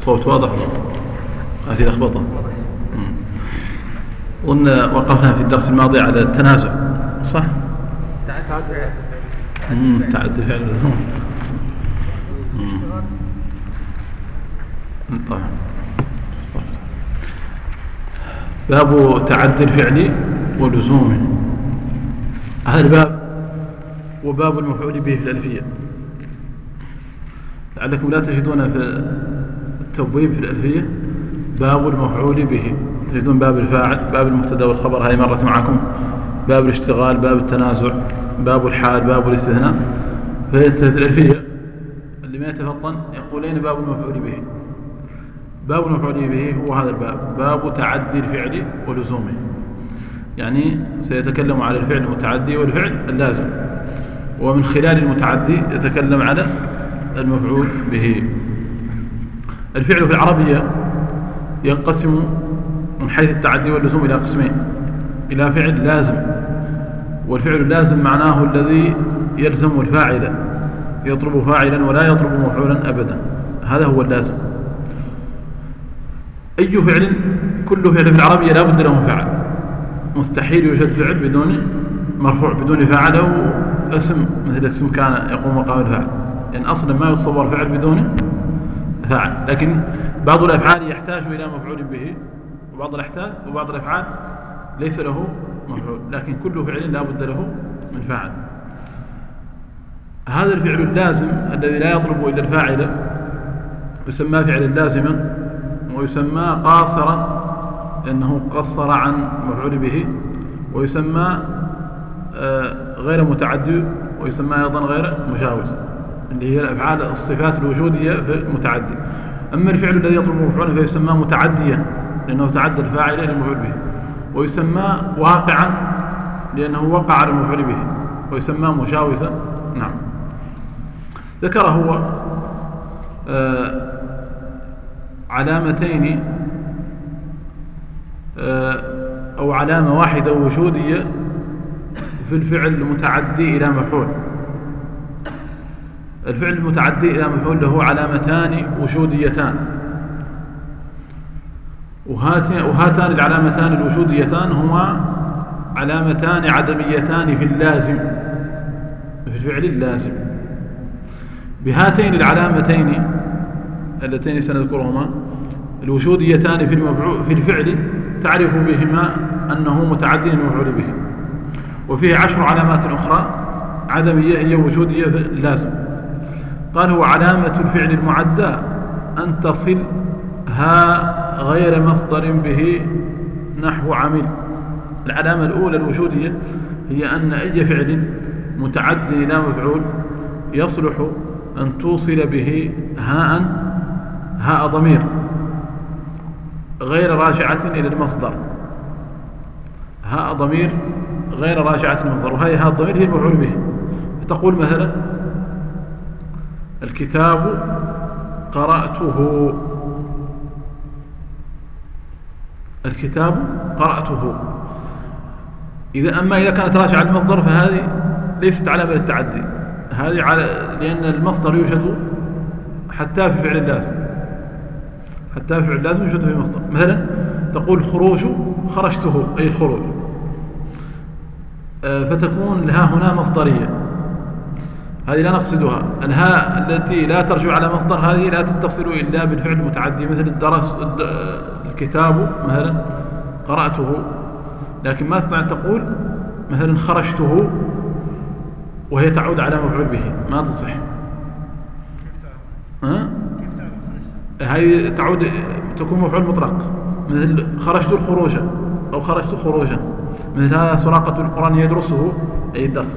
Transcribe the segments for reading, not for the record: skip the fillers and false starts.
الصوت واضح؟ ما في لخبطة. أظن وقفنا في الدرس الماضي على التنازع، صح؟ تعدي فعل اللزوم. طيب. باب تعدي الفعل ولزومه. هذا الباب وباب المفعول به في الألفية. لعلكم لا تجدون في التبويب في الألفية باب المفعول به، تجدون باب الفاعل، باب المبتدا والخبر، هذه مرت معكم، باب الاشتغال، باب التنازع، باب الحال، باب الاستثناء. في الألفية اللي ما يتفطن يقولين باب المفعول به. باب المفعول به هو هذا الباب، باب تعدي الفعل ولزومه، يعني سيتكلم على الفعل المتعدي والفعل اللازم، ومن خلال المتعدي يتكلم على المفعول به. الفعل في العربية ينقسم من حيث التعدي واللزوم إلى قسمين: إلى فعل لازم، والفعل اللازم معناه الذي يلزم الفاعل، يطلب فاعلا ولا يطلب مفعولا أبدا، هذا هو اللازم. أي فعل، كل فعل في العربية لا بد له فاعل، مستحيل يوجد فعل بدون مرفوع بدون فاعل، أو اسم مثل اسم كان يقوم مقام الفاعل، لأن يعني أصلا ما يتصور فعل بدون فاعل. لكن بعض الأفعال يحتاج إلى مفعول به، وبعض الأفعال ليس له مفعول، لكن كل فعل لا بد له من فاعل. هذا الفعل اللازم الذي لا يطلب إلا الفاعل يسمى فعلا لازما، ويسمى قاصرا لأنه قصر عن مفعول به، ويسمى غير متعدي، ويسمى أيضا غير مجاوز، اللي هي الأفعال الصفات الوجودية في المتعدي. أما الفعل الذي يطلب مفعولا فيسمى متعديا لأنه تعدى الفاعل إلى المفعول به، ويسمى واقعا لأنه وقع على المفعول به، ويسمى مجاوزا. نعم. ذكر هو علامتين أو علامة واحدة وجودية في الفعل المتعدي إلى مفعول. الفعل المتعدي إلى مفعول له علامتان وجوديتان، وهاتان العلامتان الوجوديتان هما علامتان عدميتان في اللازم، في الفعل اللازم. بهاتين العلامتين اللتين سنذكرهما الوجوديتان في الفعل تعرف بهما أنه متعدي المفعول به، وفيه 10 علامات أخرى عدمية هي وجودية في اللازم. قال هو علامة الفعل المعدى أن تصل ها غير مصدر به نحو عمل. العلامة الأولى الوجودية هي أن أي فعل متعد إلى مفعول يصلح أن توصل به هاء ضمير غير راجعة إلى المصدر، هاء ضمير غير راجعة إلى المصدر، وهي هاء الضمير هي المفعول به. فتقول مثلا الكتاب قرأته، الكتاب قرأته. أما إذا كانت راجعة المصدر فهذه ليست علامة للتعدي، هذه لأن المصدر يوجد حتى في فعل اللازم، حتى في فعل اللازم يوجد في المصدر. مثلا تقول خروج خرجته أي الخروج، فتكون الها هنا مصدرية، هذه لا نقصدها. الهاء التي لا ترجع على مصدر هذه لا تتصل إلا بالفعل المتعدي، مثل الدرس الكتاب مثلا قرأته، لكن ما تستطيع تقول مثلا خرجته وهي تعود على مفعول به، ما تصح. هذه تعود تكون مفعول مطلق، مثل خرجت الخروج أو خرجت خروجا، مثل هذا سراقة القرآن يدرسه أي الدرس.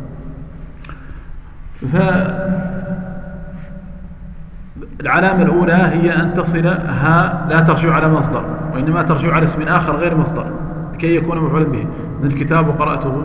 فالعلامة الأولى هي أن تصل ها لا ترجع على مصدر، وإنما ترجع على اسم آخر غير مصدر لكي يكون مفعولا به، من الكتاب قرأته،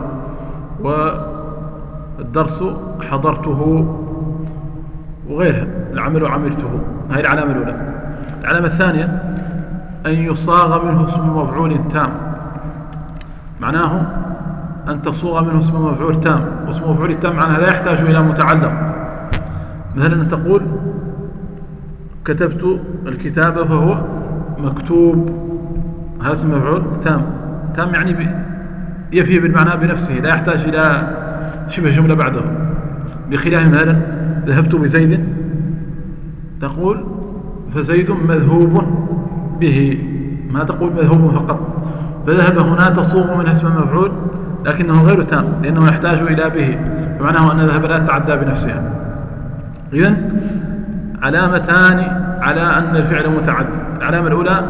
والدرس حضرته، وغيرها، العمل عملته. هذه العلامة الأولى. العلامة الثانية أن يصاغ منه اسم مفعول تام، معناه أن تصوغ منه اسم مفعول تام، واسم مفعول تام معناه لا يحتاج إلى متعلق. مثلا تقول كتبت الكتابة فهو مكتوب، هذا اسم مفعول تام. تام يعني يفي بالمعنى بنفسه، لا يحتاج إلى شبه جملة بعده، بخلاف مثلا ذهبت بزيد، تقول فزيد مذهوب به، ما تقول مذهوب فقط. فذهب هنا تصوغ منها اسم مفعول لكنه غير تام لأنه يحتاج إلى به، فمعناه أن ذهب لا تتعدى بنفسها. إذن علامتان على أن الفعل متعدي. العلامة الأولى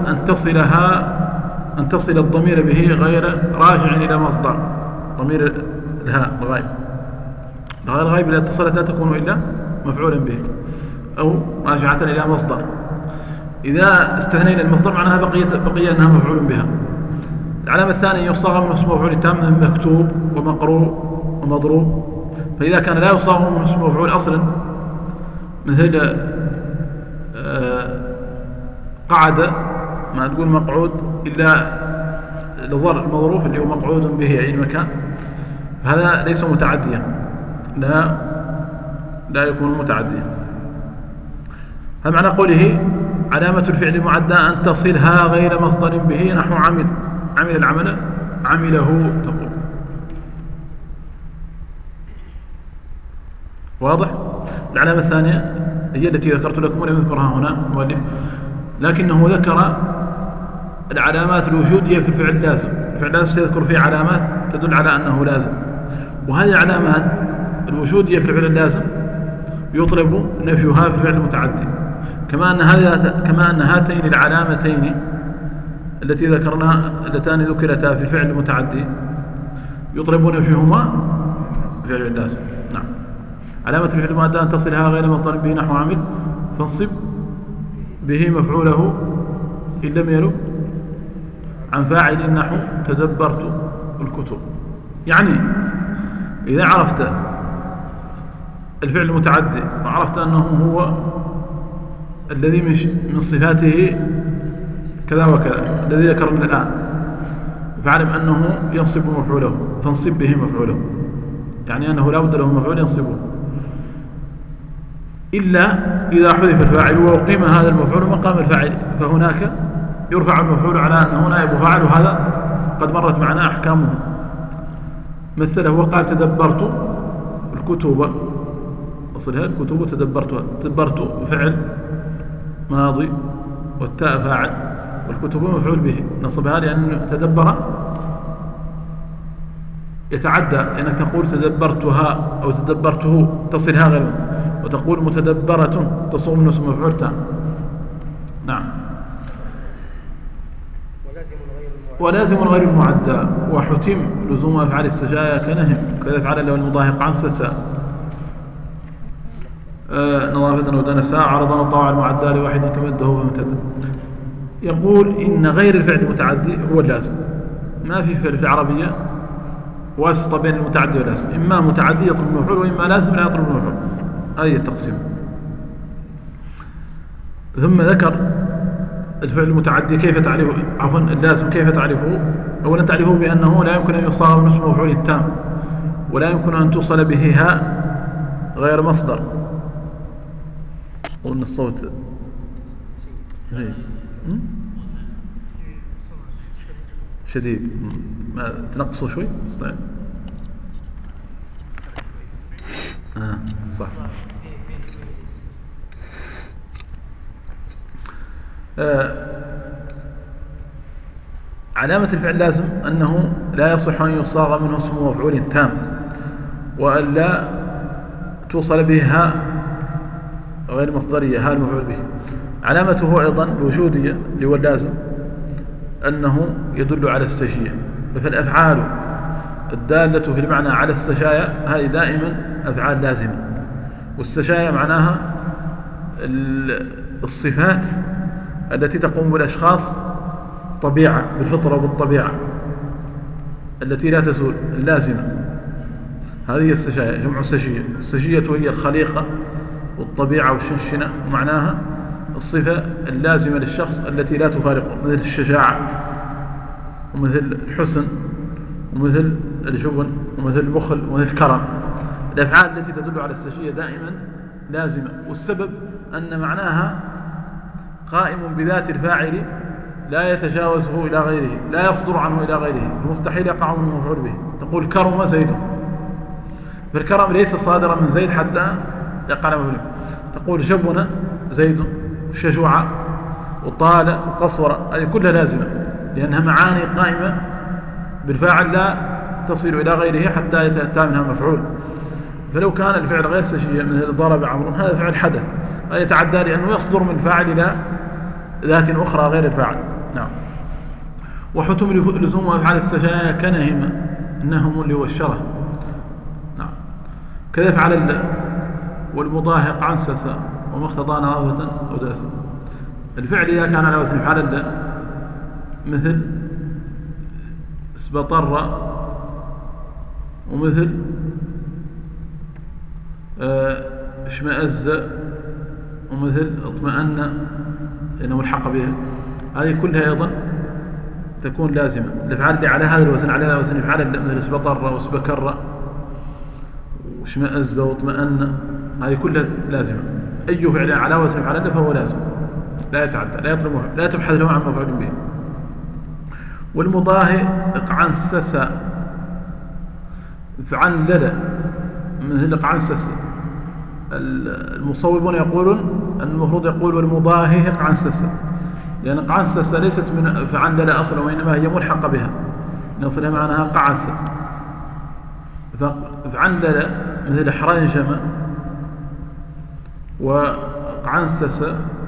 أن تصل الضمير به غير راجع إلى مصدر، ضمير الهاء الغائب. الغائب إذا اتصلت لا تكون إلا مفعولا به أو راجعة إلى مصدر. إذا استثنينا المصدر معناها بقي أنها مفعول بها. العلامة الثانية يصاغ من اسم مفعول تام من مكتوب ومقروء ومضروب. فإذا كان لا يصاغ من اسم مفعول أصلا مثل قعد، ما تقول مقعود إلا لظهر المظروف اللي هو مقعود به أي مكان، هذا ليس متعديا، لا يكون متعديا. هذا معنى قوله علامة الفعل المعدى أن تصلها غير مصدر به، نحو عمل العمل عمله تقول. واضح؟ العلامة الثانية هي التي ذكرت لكم ولم يذكرها هنا المؤلف، لكنه ذكر العلامات الوجود هي في الفعل اللازم. الفعل اللازم سيذكر فيه علامات تدل على أنه لازم، وهذه علامات الوجود هي في الفعل اللازم يطلب نفيها في الفعل المتعدي، كما أن هاتين العلامتين التي اللتان ذكرتا في الفعل المتعدي يطلب نفيهما في الفعل اللازم. نعم. علامة الفعل المعدى أن تصلها غير مصدر به، نحو عمل فانصب به مفعوله إن لم يلو عن فاعل، نحو تدبرت الكتب. يعني إذا عرفت الفعل المتعدي وعرفت أنه هو الذي من صفاته كذا وكذا الذي ذكرنا الآن، فاعلم أنه ينصب مفعوله، فانصب به مفعوله، يعني أنه لا بد له مفعول ينصبه، إلا إذا حذف الفاعل وأقيم هذا المفعول مقام الفاعل، فهناك يرفع المفعول على أنه نائب فاعل، وهذا قد مرت معنا أحكامه. مثله وقال تدبرت الكتب، أصلها الكتب تدبرتها، تدبرت فعل ماضي والتاء فاعل والكتب مفعول به، نصبها لأن تدبر يتعدى، لأنك تقول تدبرتها أو تدبرته تصلها غير، وتقول متدبرة تصوغ من اسم مفعول تام. نعم. ولازم غير المعدى وحتم لزوم أفعال السجايا كنهم، كذا فعل له المضاهق عن سساء نظافة ودنساء عرضا وطاوع المعدى لواحد كمده فمتد. يقول إن غير الفعل المتعدي هو اللازم، ما في العربية واسطة بين المتعدي واللازم، إما متعدي يطلب المفعول وإما لازم لا يطلب المفعول، هذه التقسيم. ثم ذكر الفعل المتعدي كيف تعرفه، عفوا اللازم كيف تعرفه. أولا تعرفه بأنه لا يمكن أن يصاغ من اسم مفعول تام، ولا يمكن أن توصل به هاء غير مصدر. قلنا الصوت شديد، ما تنقصوا شوي تستطيع. صح. علامة الفعل لازم أنه لا يصح أن يصاغ منه اسم مفعول تام، وألا توصل به هاء غير مصدرية، هاء المفعول به. علامته أيضا الوجودية اللي هو اللازم أنه يدل على السجية، فالأفعال الدالة في المعنى على السجايا هذه دائما أفعال لازمة، والسجايا معناها الصفات التي تقوم بالأشخاص طبيعة بالفطرة وبالطبيعة التي لا تزول اللازمة، هذه هي السجايا، جمع سجية. السجية هي الخليقة والطبيعة والشنشنة، ومعناها الصفة اللازمة للشخص التي لا تفارقه، مثل الشجاعة ومثل الحسن ومثل الجبن ومثل البخل ومثل الكرم. الأفعال التي تدل على السجية دائما لازمة، والسبب أن معناها قائم بذات الفاعل لا يتجاوزه إلى غيره، لا يصدر عنه إلى غيره، المستحيل يقع من المفعول به. تقول كرم زيد، فالكرم ليس صادرا من زيد حتى يقع مفعول به. تقول جبن زيد، شجوع وطال وقصر، هذه كلها لازمة لأنها معاني قائمة بالفاعل لا تصل إلى غيره حتى يتأتى منها مفعول. فلو كان الفعل غير سجيا مثل ضرب عمرو، هذا فعل حدث، هذا يتعدى لأنه يصدر من الفاعل إلى ذات أخرى غير الفاعل. نعم. وحتم لزوم أفعال السجايا كنهم، النهم اللي هو الشره. نعم. كذا فعل والمضاهق عنسس وما اقتضى نظافة أو داسس. الفعل إذا كان على وزن فعل مثل اسبطر ومثل اشمئز ومثل اطمأن لأنه ملحق به، هذه كلها أيضا تكون لازمة. الأفعال اللي على هذا الوزن على هذا الوزن فعل مثل اسبطر واسبكر واشمئز واطمأن، هذه كلها لازمة. أي فعل على وزن فعل فهو لازم، لا يتعدى، لا يطلب، لا تبحث له عن مفعول به. والمضاهق عنسس فعنلل مثل قعنسس. المصوبون يقولون أن المفروض يقول والمضاهق عنسس، لأن قعنسس ليست من فعنلل أصلا، وإنما هي ملحقة بها نصلها معناها قعنس. فعنلل مثل حرنجم وقعنسس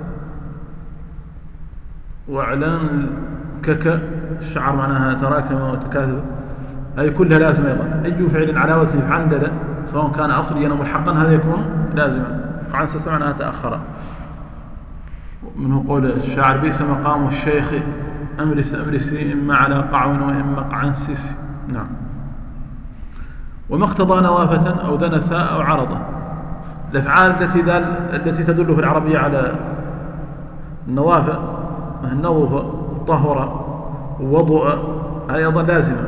وإعلان كك، الشعر معناها تراكم وتكاثر، هذه كلها لازم أيضا. أي فعل على وزن فعنلل سواء كان أصليا أو ملحقا هذا يكون لازما. قعنسس معناها تأخر. منه قول الشاعر بئس مقام الشيخ أمرس أمرسي إما على قعو وإما قعنسس. نعم. وما اقتضى نظافة أو دنس أو عرضة. الأفعال التي تدل في العربية على النظافة مثل النظف طهر ووضوء، هذه أيضا لازمة.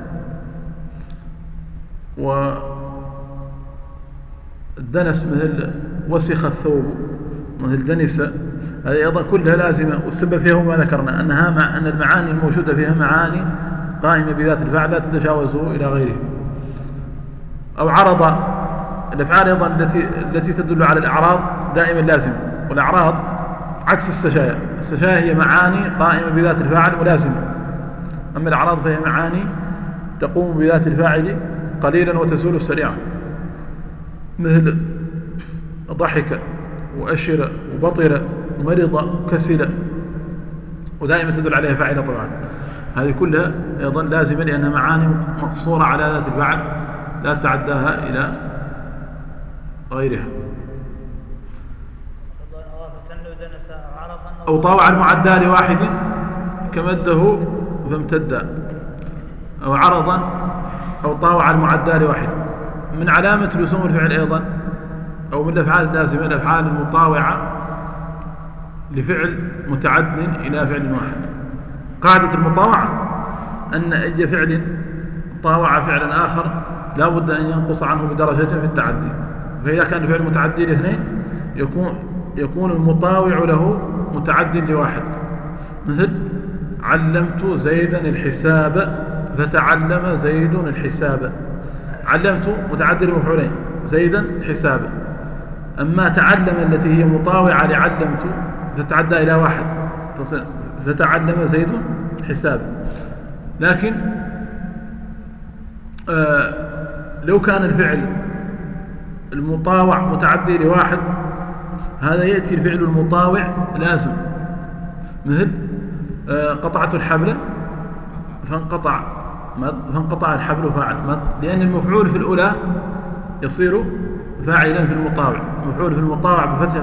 والدنس مثل وسخ الثوب مثل دنس، هذه أيضا كلها لازمة. والسبب فيها ما ذكرنا أن المعاني الموجودة فيها معاني قائمة بذات الفعل لا تتجاوزه إلى غيره. أو عرض، الأفعال أيضا التي تدل على الأعراض دائما لازمة. والأعراض عكس السجايا، السجايا هي معاني قائمة بذات الفاعل ملازمة، أما الأعراض فهي معاني تقوم بذات الفاعل قليلا وتزول سريعا، مثل ضحك وأشر وبطر ومرض وكسل، ودائما تدل عليها فاعلة طبعا. هذه كلها أيضا لازمة لأنها معاني مقصورة على ذات الفاعل لا تعداها إلى غيرها. أو طاوع المعدى لواحد كمده فامتد، أو عرضا أو طاوع المعدى لواحد. من علامة لزوم الفعل أيضا أو من الأفعال اللازمة الأفعال المطاوعة لفعل متعد إلى فعل واحد. قاعدة المطاوعة أن أي فعل طاوع فعلا آخر لا بد أن ينقص عنه بدرجة في التعدي. فإذا كان الفعل متعدي لاثنين يكون المطاوع له متعد لواحد، مثل علمت زيدا الحساب فتعلم زيد الحساب. علمت متعدد لمفعولين، زيدا حسابا. أما تعلم التي هي مطاوعة لعلمت تتعدى إلى واحد، فتعلم زيد حسابا. لكن لو كان الفعل المطاوع متعدي لواحد هذا يأتي الفعل المطاوع لازم، مثل قطعت الحبل فانقطع الحبل فاعل، لأن المفعول في الأولى يصير فاعلا في المطاوع، المفعول في المطاوع بفتح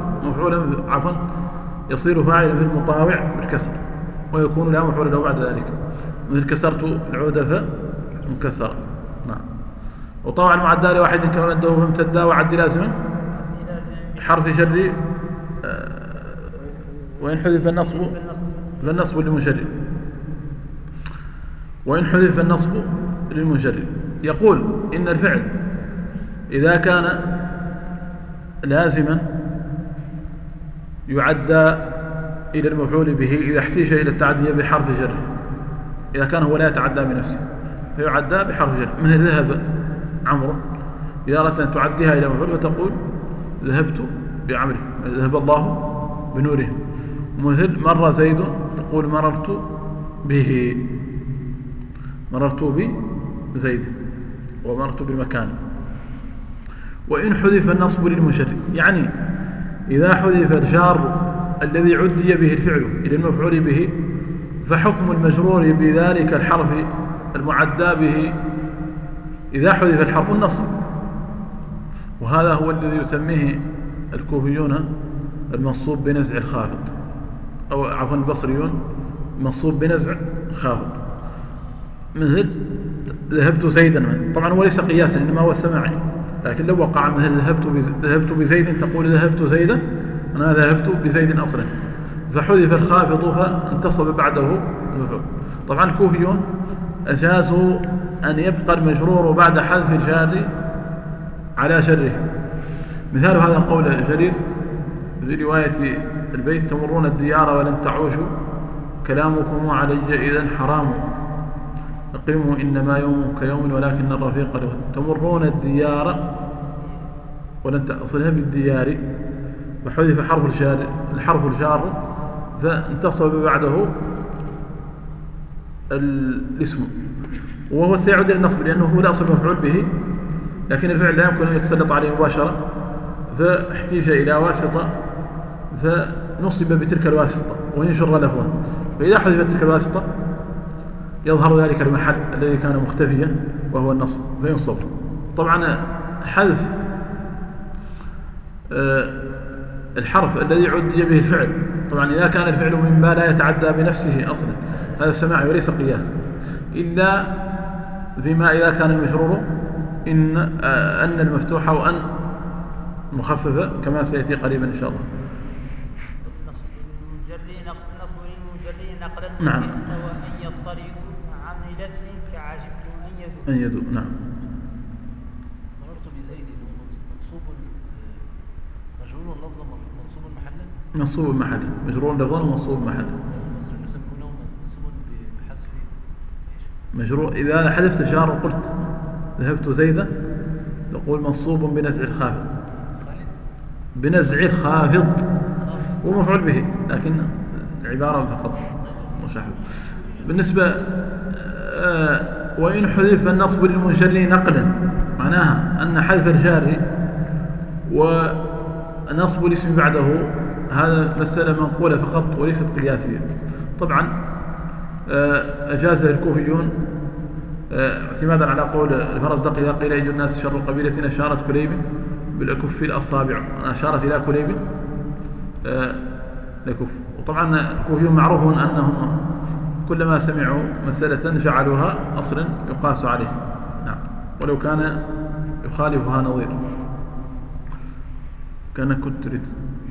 يصير فاعلا في المطاوع بالكسر، ويكون لا مفعول له بعد ذلك، مثل كسرت العود فانكسر. نعم. وطاوع المعدى لواحد كما عنده فامتدى وعد لازما حرف جر وإن حذف النصب فالنصب للمنجر، وإن حذف النصب للمنجر. يقول إن الفعل إذا كان لازما يعدى إلى المفعول به إذا احتيج إلى التعدية بحرف جر، إذا كان هو لا يتعدى بنفسه فيعدى بحرف جر. مثل ذهب عمرو، إذا أردت أن تعديها إلى مفعول فتقول ذهبت بعمرو، ذهب الله بنوره. مثل مر زيد تقول مررت به، مررت بزيد ومررت بالمكان. وإن حذف النصب للمنشر، يعني إذا حذف الجار الذي عدي به الفعل إلى المفعول به فحكم المجرور بذلك الحرف المعدى به إذا حذف الحرف النصب، وهذا هو الذي يسميه الكوفيون المنصوب بنزع الخافض، أو عفوا البصريون منصوب بنزع خافض. مثل ذهبت زيدا، طبعا هو ليس قياسا إنما هو سماعي، لكن لو وقع مثل ذهبت بزيد تقول ذهبت زيدا، أنا ذهبت بزيد أصلا، فحذف الخافض فانتصب بعده المفعول. طبعا الكوفيون أجازوا أن يبقى المجرور بعد حذف الجار على شره. مثال هذا قول جرير في رواية البيت: تمرون الديار ولم تعوشوا كلامكم علي إذن حرام، أقيموا إنما يوم كيوم ولكن الرفيق له. تمرون الديار ولن تصلها بالديار، وحذف الحرف الجار فانتصب بعده الاسم، وهو سيعود إلى النصب لأنه هو الأصل مفعول به، لكن الفعل لا يمكن أن يتسلط عليه مباشرة، فاحتيج إلى واسطة فنصب بتلك الواسطة وينشر لفظا. فإذا حذفت تلك الواسطة يظهر ذلك المحل الذي كان مختفيا وهو النصب فينصب. طبعا حذف الحرف الذي عدي به الفعل، طبعا إذا كان الفعل مما لا يتعدى بنفسه أصلا هذا سماعي وليس قياس، إلا بما إذا كان المجرور أن المفتوحة وأن مخففة كما سيأتي قريبا إن شاء الله. نعم. وأن يضطرد عن لبس كعجبت أن يدو. نعم. مررت بزيد منصوب مجرور لفظا منصوب محلا. منصوب محلا، مجرور لفظا ومنصوب محلا. مجرور إذا حذفت الجار وقلت ذهبت زيدا تقول منصوب بنزع الخافض، بنزع الخافض ومفعول به، لكن العبارة فقط مشاحب. بالنسبة وإن حذف النصب للمنشر نقلا، معناها أن حذف الجار ونصب الاسم بعده هذا مسألة منقولة فقط وليست قياسية. طبعا أجازه الكوفيون اعتمادا على قول الفرزدق: إذا قيل أي الناس شر قبيلة أشارت كليب بالأكف الأصابع، أشارت إلى كليب لكف. وطبعا الكوفيون معروفون أنهم كلما سمعوا مسألة جعلوها أصلا يقاس عليه، نعم، ولو كان يخالفها نظير. كان كنت تريد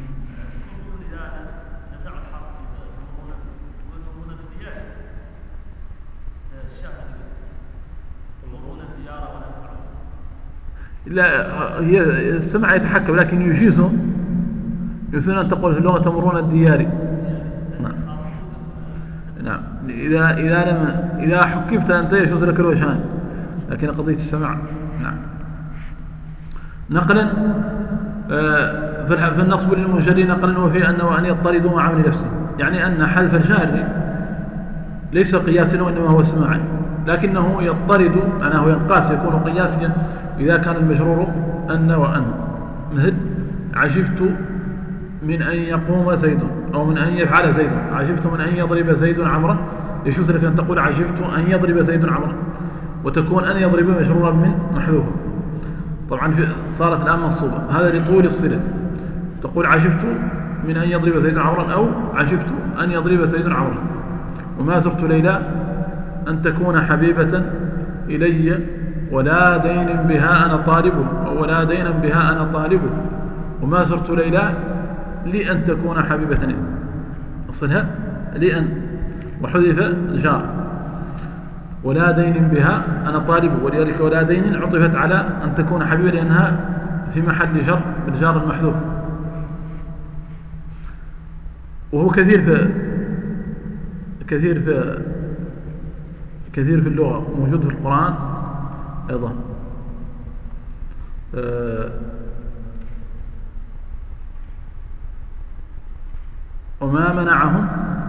لا، هي السمع يتحكم، لكن يجيزون أن تقول في اللغة تمرون الديار. نعم. نعم. إذا حكمت أنت يجوز لك الوجهان، لكن قضية السمع نعم. نقلا في النصب للمنشر نقلا، وفي أنه أن يضطردوا مع عمل نفسه، يعني أن حذف الجار ليس قياسا وإنما هو سماعا، لكنه يضطرد معناه ينقاس، يكون قياسيا إذا كان المجرور أن وأن. مثل عجبت من أن يقوم زيد، أو من أن يفعل زيد، عجبت من أن يضرب زيد عمرا، يجوز لك أن تقول عجبت أن يضرب زيد عمرا، وتكون أن يضرب مجرورا من محذوف. طبعا صارت الآن منصوبة، هذا لطول الصلة، تقول عجبت من أن يضرب زيد عمرا، أو عجبت أن يضرب زيد عمرا. وما زرت ليلى أن تكون حبيبة إلي ولا دين بها أنا طالب، أو ولا دينا بها أنا طالب. وما زرت ليلى لأن تكون حبيبة إلي، أصلها لأن، وحذف الجار، ولا دين بها أنا طالب، ولذلك ولا دين عطفت على أن تكون حبيبة لأنها في محل جر بالجار المحذوف. وهو كثير في اللغة، موجود في القرآن أيضا. وما منعهم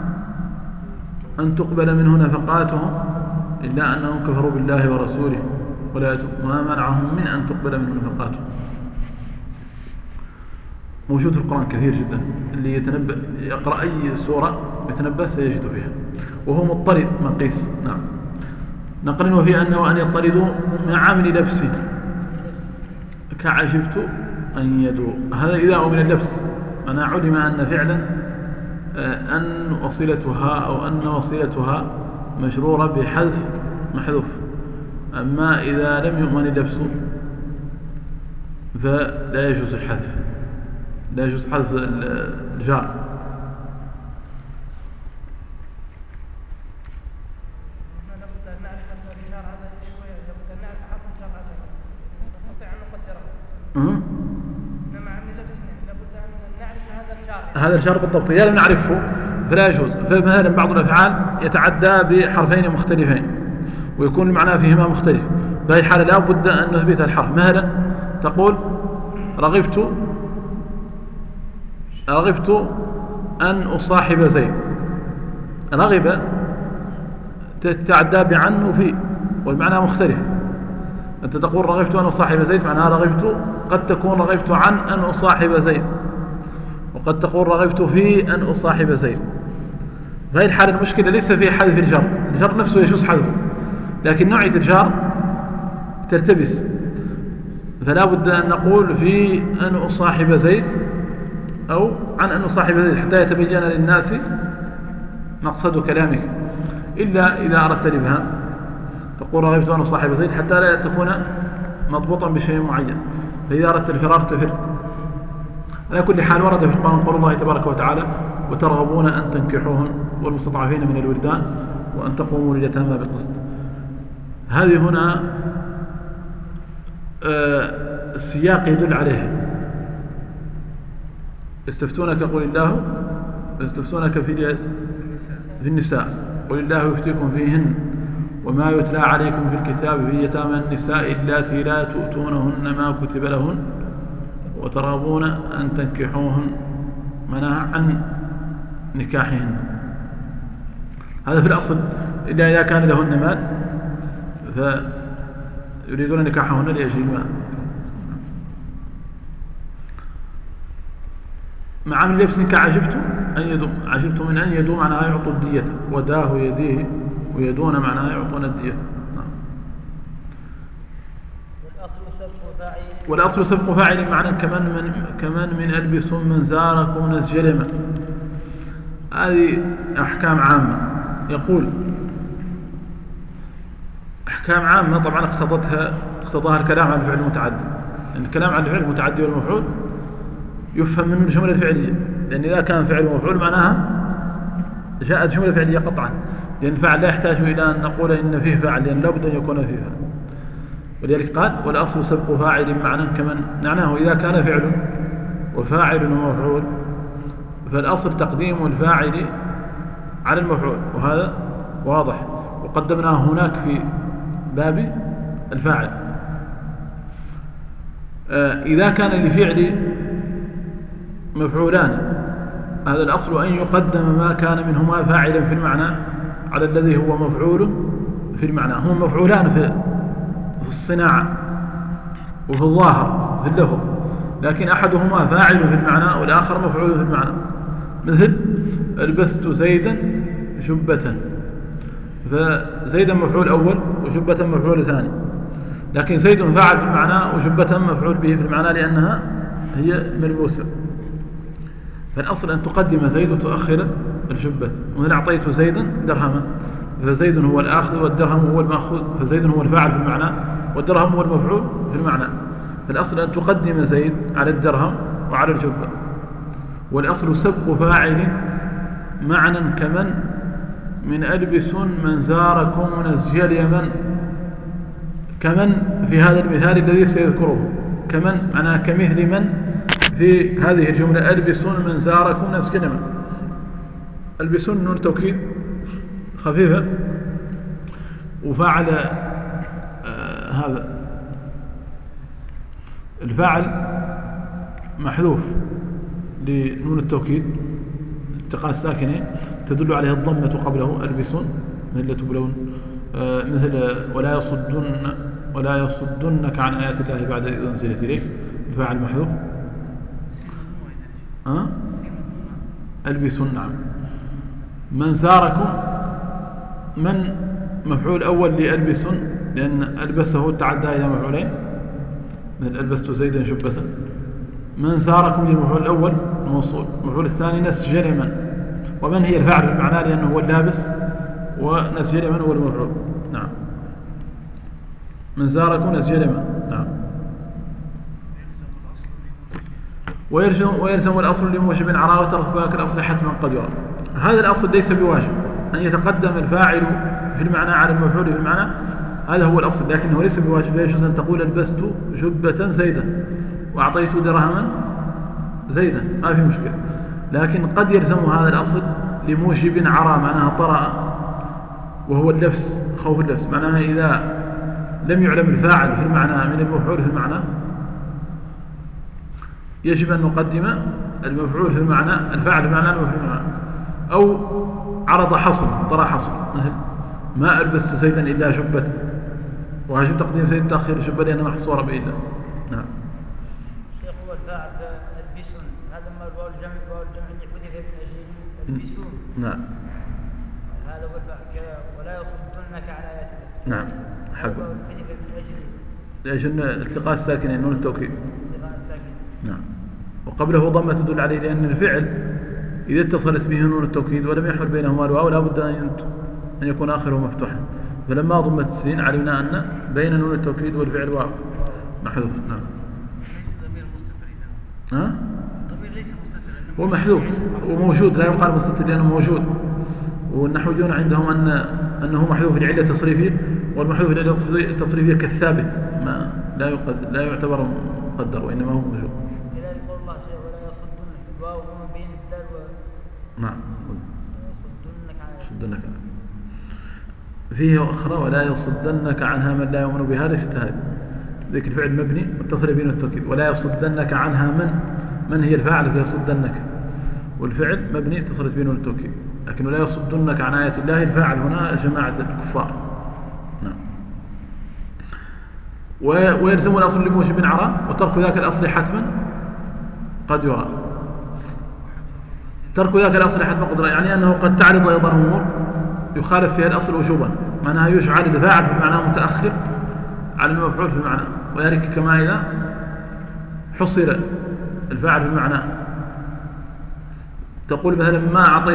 أن تقبل منه نفقاتهم إلا أنهم كفروا بالله ورسوله وما منعهم من أن تقبل منه نفقاتهم. موجود في القرآن كثير جدا، اللي يتنبأ يقرأ أي سورة يتنبأ سيجد فيها، وهو مضطرد مقيس. نعم. نقرن وفي أنه أن يضطردوا من عامل لبس كعجبت أن يدعو، هذا إذا من اللبس أنا علم أن فعلا أن وصلتها أو أن وصلتها مشرورة بحذف محذوف. أما إذا لم يؤمن اللبس فلا يجوز الحذف، لا يجوز حذف الجار. هذا الجار بالضبط إذا لم نعرفه فلا يجوز. فمثلا بعض الأفعال يتعدى بحرفين مختلفين ويكون المعنى فيهما مختلف، فهي حالة لا بد أن نثبت الحرف. مثلا تقول رغبت أن أصاحب زيد، رغب تتعدى بعن وفي والمعنى مختلف. أنت تقول رغبت أن أصاحب زيد معناها رغبت، قد تكون رغبت عن أن أصاحب زيد، وقد تقول رغبت في أن أصاحب زيد. فهي الحالة المشكلة ليس في حذف الجر، الجر نفسه يجوز حذفه، لكن نوعية الجر ترتبس، فلا بد أن نقول في أن أصاحب زيد أو عن أن أصاحب زيد حتى يتبين للناس مقصد كلامك. إلا إذا أردت الإبهام تقول رغبت أن أصاحب زيد حتى لا تكون مضبوطا بشيء معين، فإذا أردت الفرار تفر. على كل حال ورد في القرآن قول الله تبارك وتعالى وترغبون أن تنكحوهن والمستضعفين من الولدان وأن تقوموا لليتامى بالقسط. هذه هنا السياق يدل عليه. يستفتونك قل الله يستفتونك في النساء قل الله يفتيكم فيهن وما يتلى عليكم في الكتاب في يتامى النساء اللاتي لا تؤتونهن ما كتب لهن وترغبون أن تنكحوهن منع عن نكاحهن. هذا في الأصل إلا إذا كان لهن مال فيريدون نكاحهن لأجل المال. مع من لبس كعجبت أن يدوم، عجبت من أن يدوم معناها يعطوا الدية، وداه يديه ويدون معناها يعطون الدية. والأصل سبق فاعل معنى كمن من ألبس من زاركم نسجلما. هذه أحكام عامة. يقول أحكام عامة طبعا اقتضاها الكلام عن الفعل المتعدي، لأن الكلام عن الفعل المتعدي والمفعول يفهم منه الجملة الفعلية، لأن إذا كان فعل ومفعول معناها جاءت جملة فعلية قطعا، لأن الفعل لا يحتاج إلى أن نقول إن فيه فاعل، لأن لابد أن يكون فيه فاعل. ولذلك قال والأصل سبق فاعل معنى كمن، معناه إذا كان فعل وفاعل ومفعول فالأصل تقديم الفاعل على المفعول، وهذا واضح وقدمناه هناك في باب الفاعل. إذا كان لفعل مفعولان هذا الأصل أن يقدم ما كان منهما فاعلا في المعنى على الذي هو مفعول في المعنى. هم مفعولان في الصناعة وفي الظاهر في اللفظ، لكن أحدهما فاعل في المعنى والآخر مفعول في المعنى. مثل ألبست زيدا جبة، فزيدا مفعول أول وجبة مفعول ثاني، لكن زيد فاعل في المعنى وجبة مفعول به في المعنى لأنها هي ملبوسة. فالأصل أن تقدم زيد وتؤخر الجبة. ومن أعطيت زيدا درهما فزيد هو الآخذ والدرهم هو المأخوذ، فزيد هو الفاعل في المعنى والدرهم هو المفعول في المعنى. فالأصل أن تقدم زيد على الدرهم وعلى الجبة. والأصل سبق فاعل معنى كمن من ألبس من زاركم نسجي اليمن. كمن في هذا المثال الذي سيذكره، كمن معناه كمثل من في هذه الجملة ألبس من زاركم نسجي اليمن. البسون نون توكيد خفيفة، وفاعل هذا الفاعل محذوف لنون التوكيد التقاء الساكنين تدل عليه الضمة قبله البسون مثل تبلون، مثل ولا يصدنك عن آيات الله بعد إذ أنزلت إليك، الفاعل محذوف. البسون نعم. من ساركم، من مفعول أول لألبسون لأن ألبسه تعدى إلى مفعولين مثل ألبست زيدا شبة. من ساركم للمفعول الأول موصول، المفعول الثاني نسجل من، ومن هي الفاعل في المعنى لأنه هو اللابس، ونسجل من هو المفعول. نعم. من ساركم نسجل من. نعم. ويلزم الأصل لموجب عراء وترك باك الأصل حتما قد يرى. هذا الأصل ليس بواجب أن يتقدم الفاعل في المعنى على المفعول في المعنى، هذا هو الأصل، لكنه ليس بواجب. لا يجوز أن تقول ألبست جبة زيدا وأعطيت درهما زيدا، ما في مشكلة، لكن قد يلزم هذا الأصل لموجب عراء معناها طرأ، وهو اللبس، خوف اللبس، معناها إذا لم يعلم الفاعل في المعنى من المفعول في المعنى يجب أن نقدم المفعول في المعنى، الفاعل في المعنى المفعول في المعنى، أو عرض حصر، طرأ حصر، مثل ما ألبست زيدا إلا شبة، وهجب تقديم زيد تأخير شبة لأنه محصورة بإلا. نعم. شيخ هو الفاعل البسون هذا ما الواو الجمع اللي حذف من أجل البسون. نعم. هذا هو الفاعل ولا يصدنك على آيات الله. نعم. حق. لأجل التقاء الساكنين نون التوكيد. نعم. وقبله ضمة تدل عليه لأن الفعل إذا اتصلت به نون التوكيد ولم يحل بينهما الواو لا بد أن يكون آخره مفتوحا، فلما ضمت السين علمنا أن بين نون التوكيد والفعل واو محذوف. نعم. الضمير ليس مستتر، هو محذوف وموجود، لا يقال مستتر لأنه موجود، والنحويون عندهم أنه محذوف لعلة تصريفية، والمحذوف لعلة تصريفية كالثابت ما لا يعتبر مقدر وإنما هو موجود. لذلك قول الله ولا يصدنك الواو ومن بين الدال نعم. يصدنك فيه أخرى ولا يصدنك عنها من لا يؤمن بها، ليست هذه، ذلك الفعل مبني متصل بين التوكيد، ولا يصدنك عنها من هي الفاعل في يصدنك، والفعل مبني اتصلت بين التوكيد، لكن لا يصدنك عن آيات الله الفاعل هنا جماعة الكفار. نعم. ويلزم الأصل لموجب عراء وترك ذاك الأصل حتما قد يرى. ترك ذاك الأصل حتما قد يرى يعني أنه قد تعرض أيضا أمور يخالف فيها الأصل وجوبا، معناها يجعل الفاعل في المعنى متأخر على المفعول في المعنى، وذلك كما إذا حصل الفاعل في المعنى تقول مثلا ما أعطيت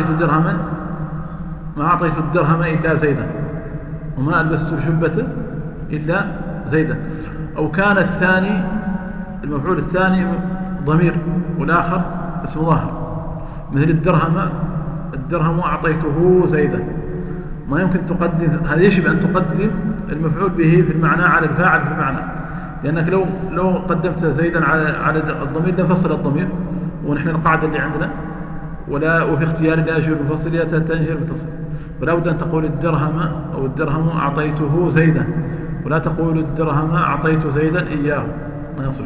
الدرهم إلا زيدا، وما ألبست الشبة إلا زيدا، أو كان الثاني المفعول الثاني ضمير والآخر اسم ظاهر، مثل الدرهم أعطيته زيدا، ما يمكن تقدم هذا، يجب أن تقدم المفعول به في المعنى على الفاعل في المعنى، لأنك لو قدمت زيدا على الضمير لانفصل الضمير، ونحن القاعدة اللي عندنا وفي اختيار الأجر المفصل تنجي المتصل، ولا بد أن تقول الدرهم أعطيته زيدا، ولا تقول الدرهم أعطيت زيدا إياه، ما يصح.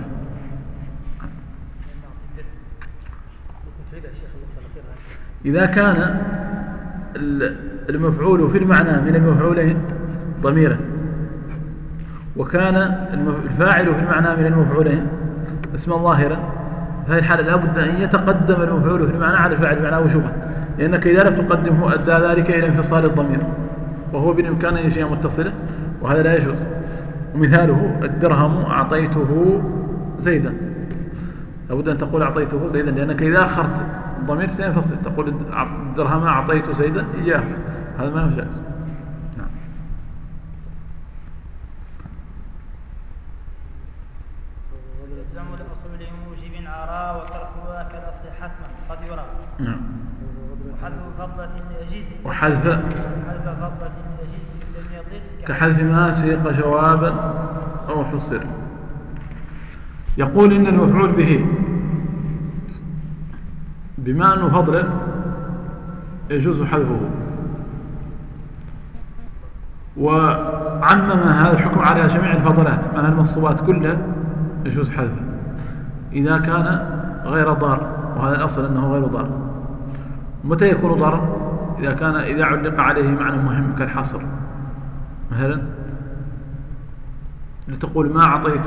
إذا كان المفعول في المعنى من المفعولين ضميرا، وكان الفاعل في المعنى من المفعولين اسما ظاهرا، في هذه الحالة لا بد أن يتقدم المفعول في المعنى على الفاعل في المعنى وجوبا، لأنك إذا لم تقدمه أدى ذلك إلى انفصال الضمير، وهو بالإمكان أن يجي متصلا، وهذا لا يجوز. ومثاله الدرهم أعطيته زيدا، لا بد أن تقول أعطيته زيدا، لأنك إذا أخرت الضمير سينفصل، تقول الدرهم أعطيت زيدا إياه، هذا ما هو جائز. نعم. يلزم الأصل لموجب عراء وترك ذاك الأصل حتما قد يرى. نعم. وحذف فضلة يجيز، وحذف فضلة يجيز لم يضل كحذف ما سيق جوابا أو حصر. يقول إن المفعول به بما أنه فضلا يجوز حذفه. وعمم هذا الحكم على جميع الفضلات، من المنصوبات كلها يجوز حذفه إذا كان غير ضار، وهذا الأصل أنه غير ضار. متى يكون ضار؟ إذا علق عليه معنى مهم كالحصر، مثلا لتقول ما أعطيت،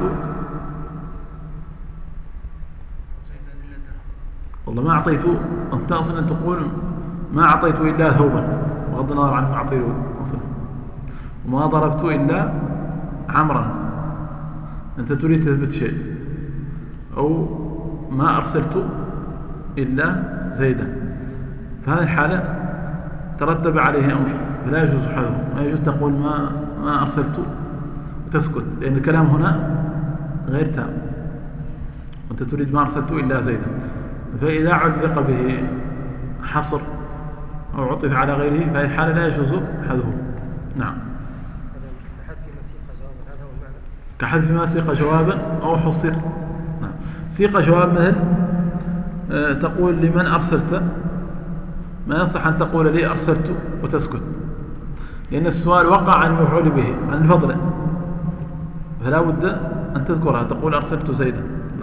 والله ما أعطيت، أنت أصلا تقول ما أعطيت إلا ثوبا، بغض النظر عن ما أعطيته أصلا، وما ضربت إلا عمرا، أنت تريد تثبت شيء، أو ما أرسلت إلا زيدا، فهذه الحالة ترتب عليه أمر فلا يجوز حذفه. ما يجوز تقول ما أرسلت وتسكت، لأن الكلام هنا غير تام، وأنت تريد ما أرسلت إلا زيدا. فإذا علق به حصر أو عطف على غيره فهي الحالة لا يجوز حذفه. نعم. كحذف ما سيق جوابا أو حصر. نعم. سيق جواب مثل تقول لمن أرسلت، ما يصح أن تقول لي أرسلت وتسكت، لأن السؤال وقع عن المفعول به، عن الفضل، فلا بد أن تذكرها، تقول أرسلت زيدا.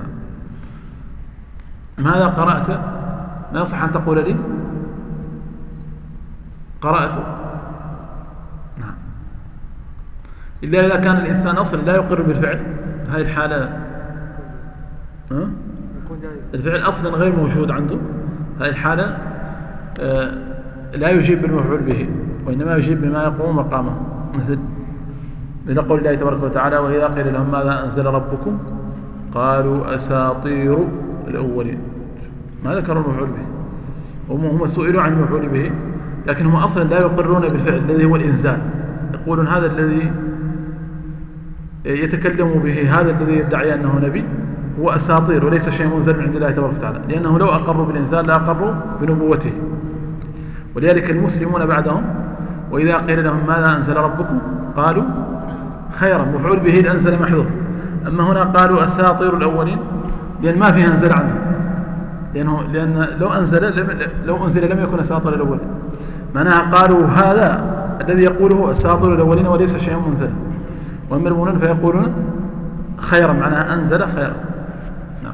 ماذا قرأت؟ ما يصح أن تقول لي قرأت. نعم. إلا إذا كان الإنسان أصلا لا يقر بالفعل، هذه الحالة الفعل أصلا غير موجود عنده، هذه الحالة لا يجيب بالمفعول به، وإنما يجيب بما يقوم مقامه، مثل قول الله تبارك وتعالى وإذا قيل لهم ماذا أنزل ربكم قالوا أساطير الأولين، ما ذكروا المفعول به، هم سئلوا عن المفعول به، لكن هم أصلا لا يقرون بالفعل الذي هو الإنزال، يقولون هذا الذي يتكلم به، هذا الذي يدعي أنه نبي هو أساطير وليس شيء منزل من عند الله تبارك وتعالى، لأنه لو أقروا بالإنزال لا أقروا بنبوته. ولذلك المسلمون بعدهم وإذا قيل لهم ماذا أنزل ربكم قالوا خيرا، مفعول به الأنزل محذوف. أما هنا قالوا أساطير الأولين لأن ما فيها أنزل عندهم، لأن لو أنزل لم يكن أساطير الأولين، معناها قالوا هذا الذي يقوله أساطير الأولين وليس شيء منزل، وأما المؤمنون فيقولون خيرا، معناها أنزل خيرا. نعم.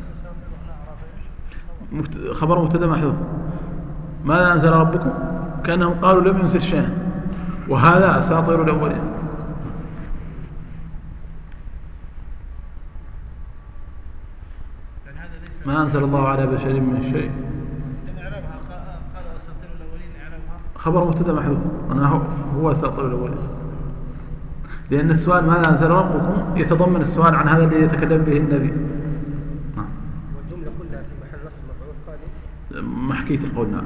خبر مبتدا محذوف، ماذا أنزل ربكم كأنهم قالوا لم ينزل شيئا، وهذا أساطير الأولين. ما أنزل الله على بشر من شيء. خبر مبتدا محذوف، هو أساطير الأولين، لأن السؤال ماذا أنزل ربكم يتضمن السؤال عن هذا الذي يتكلم به النبي. والجملة كلها في محل نصب مفعول قادم محكية القول. نعم.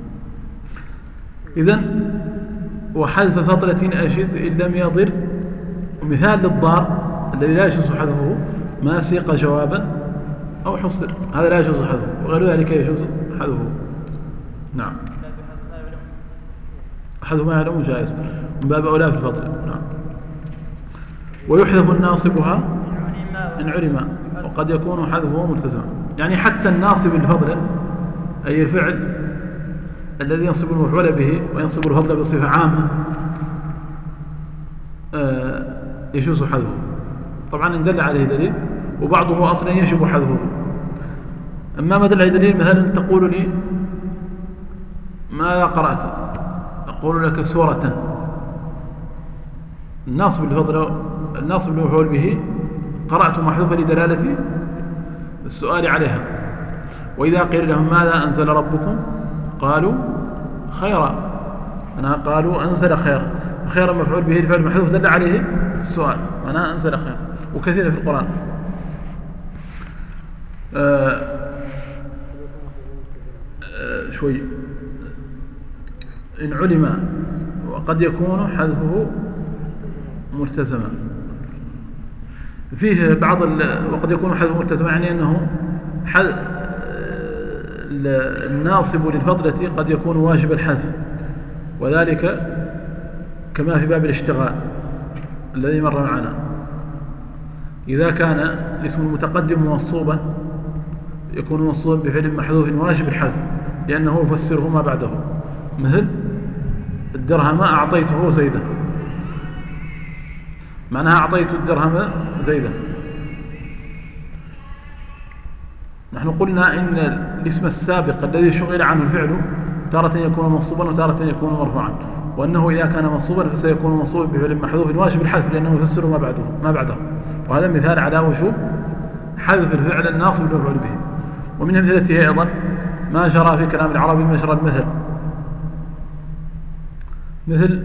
إذن وحذف فضلة أجز إن لم يضر، مثال للضار الذي لا يجوز حذفه ما سيق جوابا أو حصر، هذا لا يجوز حذفه، وغير ذلك يجوز حذفه. نعم. حذف ما يعلم جائز من باب أولى في الفضل. نعم. ويحذف الناصبها إن علم، وقد يكون حذفه ملتزما، يعني حتى الناصب الفضل أي الفعل الذي ينصب المفعول به وينصب الفضل بصفة عامة يجوز حذفه. طبعا إن دل عليه دليل، وبعضه أصلا يجب حذفه. أما ما دل عليه دليل، مثلا تقول لي ماذا قرأت؟ أقول لك سورة، الناصب الفضل الناصب المفعول به قرأت محذوفة لدلالة السؤال عليها. وإذا قيل لهم ماذا أنزل ربكم قالوا خيرا، أنا قالوا أنزل خيرا، خيرا مفعول به الفعل محذوف دل عليه السؤال، أنا أنزل خيرا، وكثيرا في القرآن. شوي إن علم، وقد يكون حذفه ملتزما، فيه بعض وقد يكون حذفه ملتزما، يعني أنه الناصب للفضلة قد يكون واجب الحذف، وذلك كما في باب الاشتغال الذي مر معنا، إذا كان الاسم المتقدم منصوبا يكون منصوبا بفعل محذوف واجب الحذف، لأنه يفسره ما بعده. مثل الدرهم أعطيته زيدا، معناها أعطيت الدرهم زيدا. نحن قلنا إن الاسم السابق الذي شغل عنه الفعل تارة يكون منصوبا وتارة يكون مرفوعا، وأنه إذا كان منصوبا فسيكون منصوبا بفعل محذوف واجب الحذف لأنه يفسر ما بعده. وهذا مثال على وجوب حذف الفعل الناصب المفعول به. ومن أمثلته أيضا ما جرى في كلام العربي مجرى المثل، مثل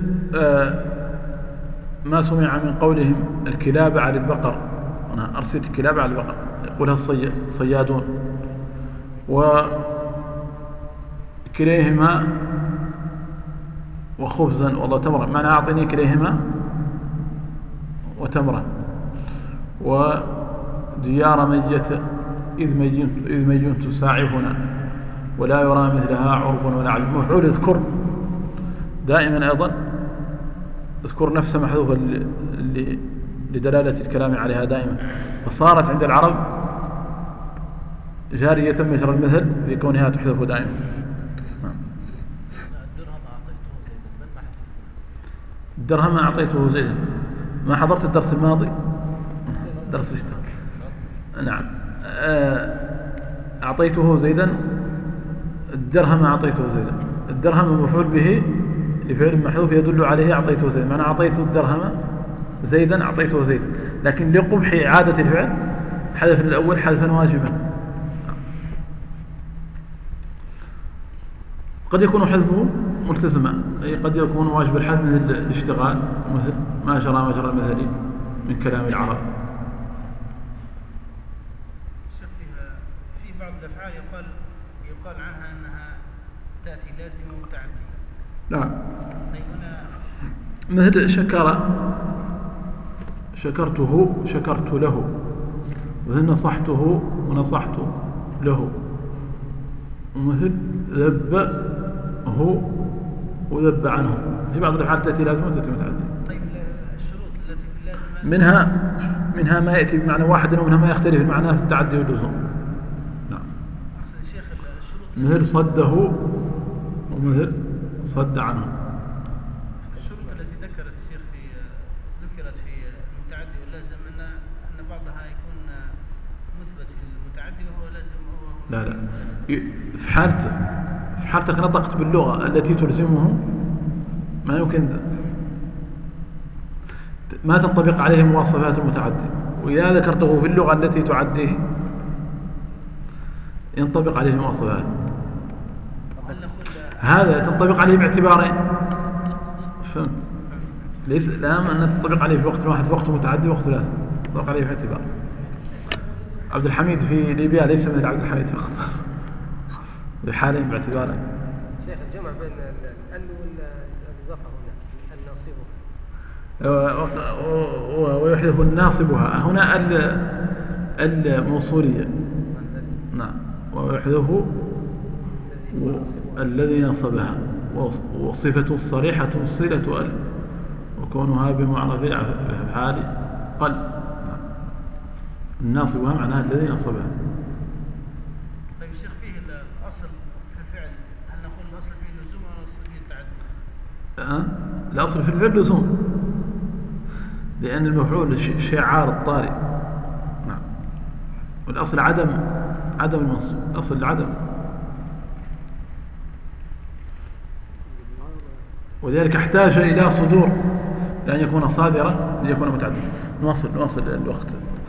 ما سمع من قولهم الكلاب على البقر، أنا أرسل الكلاب على البقر، يقولها الصيادون، وكليهما وخبزا والله تمرا، معنى أعطني كليهما وتمرا، وديار ميتة إذ ميت تساعفنا ولا يرى مثلها عرب ولا عجب. مفعول اذكر دائما أيضا اذكر نفس محذوفة لدلالة الكلام عليها دائما، فصارت عند العرب جارية مجرى المثل في كونها تحذف دائما. الدرهم أعطيته زيدا، ما حضرت الدرس الماضي درس الاشتغال. نعم أعطيته زيدا، الدرهم أعطيته زيدا، الدرهم مفعول به لفعل محذوف يدل عليه أعطيته زيدا، معنى أعطيت الدرهم زيدا أعطيته زيدا، لكن لقبح إعادة الفعل حذف الأول حذفا واجبا. قد يكون حذفه ملتزما، أي قد يكون واجب الحذف مثل الاشتغال، مثل ما جرى مجرى المثل من كلام العرب. في بعض الأفعال يقال عنها أنها تأتي لازمة ومتعدية. نعم. مثل شكرته شكرت له، مثل نصحته ونصحت له، ومثل ذبه وذب عنه. في بعض الأفعال تأتي لازمة وتأتي متعدية. طيب الشروط التي في اللازمة منها ما يأتي بمعنى واحد، ومنها ما يختلف المعنى في التعدي واللزوم. نعم. الشيخ الشروط مثل صده ومثل صد عنه. الشروط التي ذكرت الشيخ ذكرت في المتعدي واللازم أن بعضها يكون مثبت في المتعدي وهو لازم لا في حالتك نطقت باللغة التي تلزمه ما يمكن، ما تنطبق عليه مواصفات المتعدي، وإذا ذكرته في اللغة التي تعديه ينطبق عليه المواصفات. هذا تنطبق عليه باعتبارين، فهمت؟ ليس الآن أن تنطبق عليه في وقت واحد، في وقت متعدي ووقت لازم، تنطبق عليه باعتبار. عبد الحميد في ليبيا ليس مثل عبد الحميد فقط، بحالين باعتبارين. شيخ الجمع بين ال والظفر الناصبة ويحذف الناصبها هنا الموصولية. نعم. ويحذف الذي نصبها، وصفة صريحة صلة وكونها بمعرض الأفعال قل. الناصبها معناها الذي نصبها. طيب الشيخ فيه الأصل في الفعل، هل نقول الأصل فيه اللزوم أو الأصل فيه التعدي؟ الأصل في الفعل لزوم، لأن المفعول شيء عارض طارئ. نعم. والأصل عدم المنصب، الأصل العدم، وذلك احتاج إلى صدور لأن يكون صادرا ليكون متعددا. نواصل الوقت.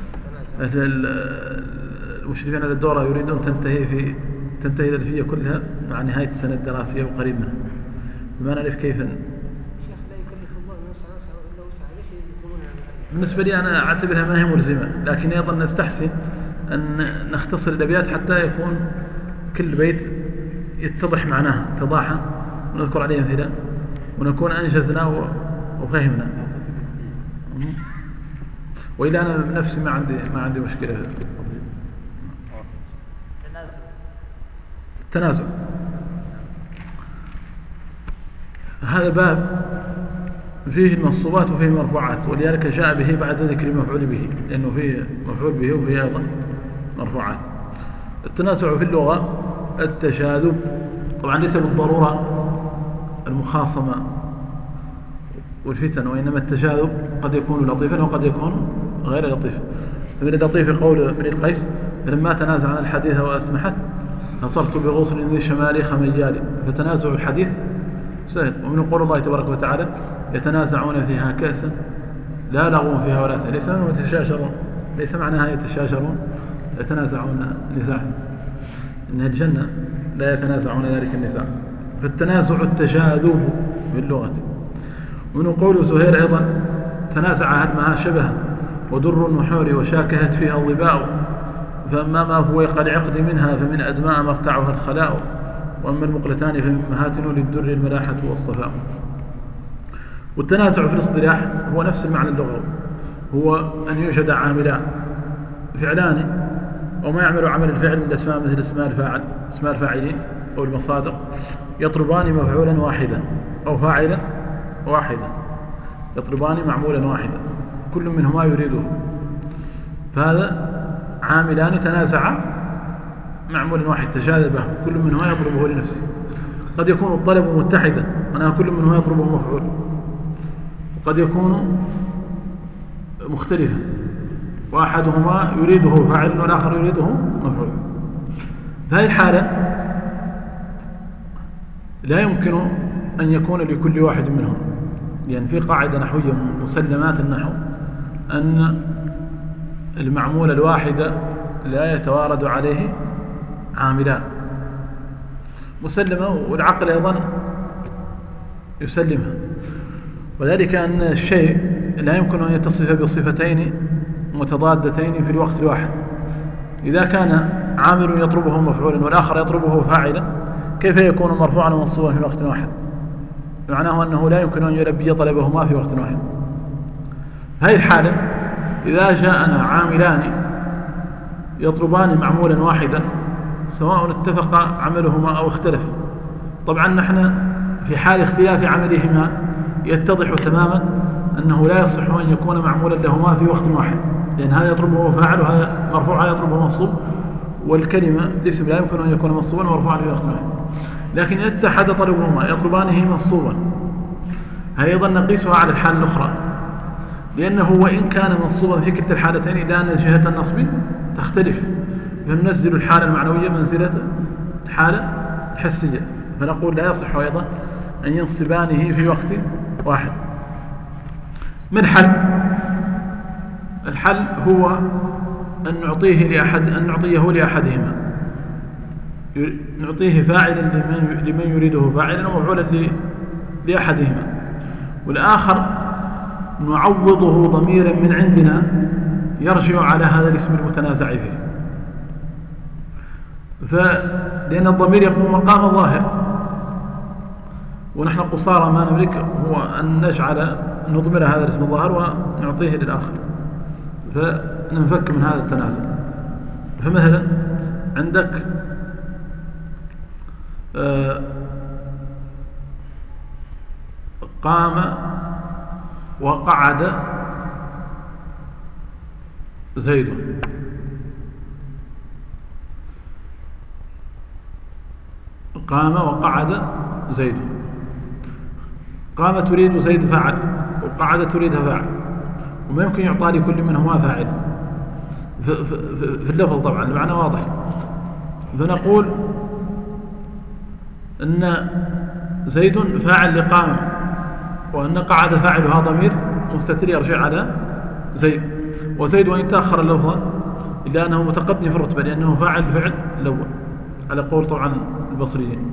المشرفين على الدورة يريدون تنتهي الألفية كلها مع نهاية السنة الدراسية وقريب منها، فما نعرف كيف. شيخ لا يكلف الله نفسا إلا وسعها، ليش يلزمونها؟ بالنسبة لي أنا أعتبرها ما هي ملزمة، لكن أيضا نستحسن أن نختصر الأبيات حتى يكون كل بيت يتضح معناه اتضاحا، ونذكر عليه أمثلة ونكون أنجزنا وفهمنا. وإلا أنا بنفسي ما عندي مشكلة في التنازع. هذا باب فيه المنصوبات وفيه المرفوعات، ولذلك جاء به بعد ذكر المفعول به، لأنه فيه مفعول به وفيه أيضا مرفوعات. التنازع في اللغة التشاذب، طبعا ليس بالضرورة المخاصمة والفتن، وإنما التشاذب قد يكون لطيفا وقد يكون غير لطيف. من اللطيف قول ابن القيس: لما تنازع عن الحديث وأسمحت نصرت بغصن ذي شمالي خميالي. فتنازع الحديث سهل. ومن قول الله تبارك وتعالى: يتنازعون فيها كأسا لا لغو فيها ولا تأثيم. ليس معنى يتشاشرون، ليس معناها يتشاشرون، يتنازعون نزاع، إن الجنة لا يتنازعون ذلك النزاع. فالتنازع التشاذب باللغة. ومن قول زهير أيضا: تنازع هدمها شبها ودر النحور وشاكهت فيها الظباء، فأما ما فويق العقد منها فمن أدماء مرتعها الخلاء، وأما المقلتان فمن مهاتن للدر الملاحة والصفاء. والتنازع في الاصطلاح هو نفس المعنى اللغوي، هو أن يوجد عاملان فعلان أو ما يعمل عمل الفعل من الأسماء مثل اسماء الفاعل، اسماء الفاعلين أو المصادر، يطلبان مفعولا واحدا أو فاعلا واحدا، يطلبان معمولا واحدا كل منهما يريده. فهذا عاملان تنازعا معمولا واحد تشاذبه كل منهما يطلبه لنفسه. قد يكون الطلب متحدا، أنا كل منهما يطلبه مفعول، وقد يكون مختلفا، وأحدهما يريده فاعل والآخر يريده مفعول. في هذه الحالة لا يمكن أن يكون لكل واحد منهم، لأن في قاعدة نحوية من مسلمات النحو أن المعمول الواحد لا يتوارد عليه عاملان، مسلمة، والعقل أيضا يسلمها. وذلك أن الشيء لا يمكن أن يتصف بصفتين متضادتين في الوقت الواحد. إذا كان عامل يطلبه مفعولا والآخر يطلبه فاعلا، كيف يكون مرفوعا ومنصوبا في وقت واحد؟ معناه أنه لا يمكن أن يلبي طلبهما في وقت واحد. هذه الحالة إذا جاءنا عاملان يطلبان معمولا واحدا سواء اتفق عملهما أو اختلف، طبعا نحن في حال اختلاف عملهما يتضح تماما أنه لا يصح أن يكون معمولا لهما في وقت واحد، لأن هذا يطلبه فاعل وهذا مرفوع، هذا يطلبه منصوب، والكلمة الاسم لا يمكن أن يكون منصوبا ومرفوعا في وقت واحد. لكن إذا اتحد طلبهما يطلبانه منصوبا، هذا أيضا نقيسها على الحالة الأخرى، لأنه وإن كان منصوبا في كلتا الحالتين إلا أن جهة النصب تختلف، فننزل الحالة المعنوية منزلة الحالة الحسية، فنقول لا يصح أيضا أن ينصبانه في وقت واحد. من حل؟ الحل هو أن نعطيه لأحدهما، نعطيه فاعلا لمن يريده فاعلا ومفعولا لأحدهما، والآخر نعوضه ضميرا من عندنا يرجع على هذا الاسم المتنازع فيه، لأن الضمير يقوم مقام الظاهر، ونحن قصارى ما نملك هو أن نضمر هذا الاسم الظاهر ونعطيه للآخر، فننفك من هذا التنازع. فمثلا عندك قام وقعد زيد، قام وقعد زيد. قام تريد زيد فاعل، وقعد تريدها فاعل، وما يمكن يعطى لكل منهما فاعل في اللفظ، طبعا المعنى واضح. فنقول أن زيد فاعل لقام، وأن قعد فاعلها ضمير مستتر يرجع على زيد، وزيد وإن تأخر اللفظ إلا أنه متقدم في الرتبة لأنه فاعل فعل الأول على قول طبعا البصريين.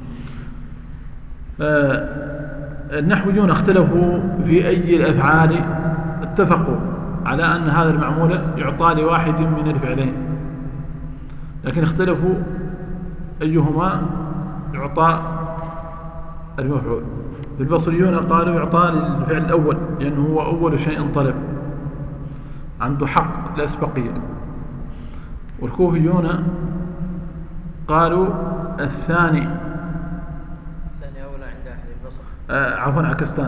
النحويون اختلفوا في أي الأفعال، اتفقوا على أن هذا المعمول يعطى لواحد من الفعلين، لكن اختلفوا أيهما يعطى المفعول. البصريون قالوا يعطى للفعل الأول لأنه هو أول شيء طلب، عنده حق لا أسبقية. والكوفيون قالوا الثاني أولى عند أهل البصرة، عفوا عكستان،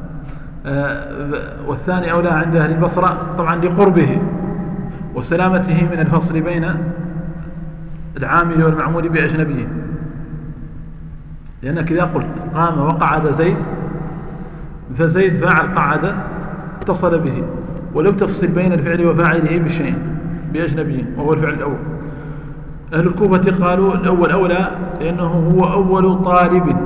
والثاني أولى عند أهل البصرة طبعا لقربه وسلامته من الفصل بين العامل والمعمول بأجنبيه. لأنك إذا قلت قام وقعد زيد فزيد فاعل قعد اتصل به، ولم تفصل بين الفعل وفاعله بشيء بأجنبي وهو الفعل الأول. أهل الكوفة قالوا الأول أولى لأنه هو أول طالب،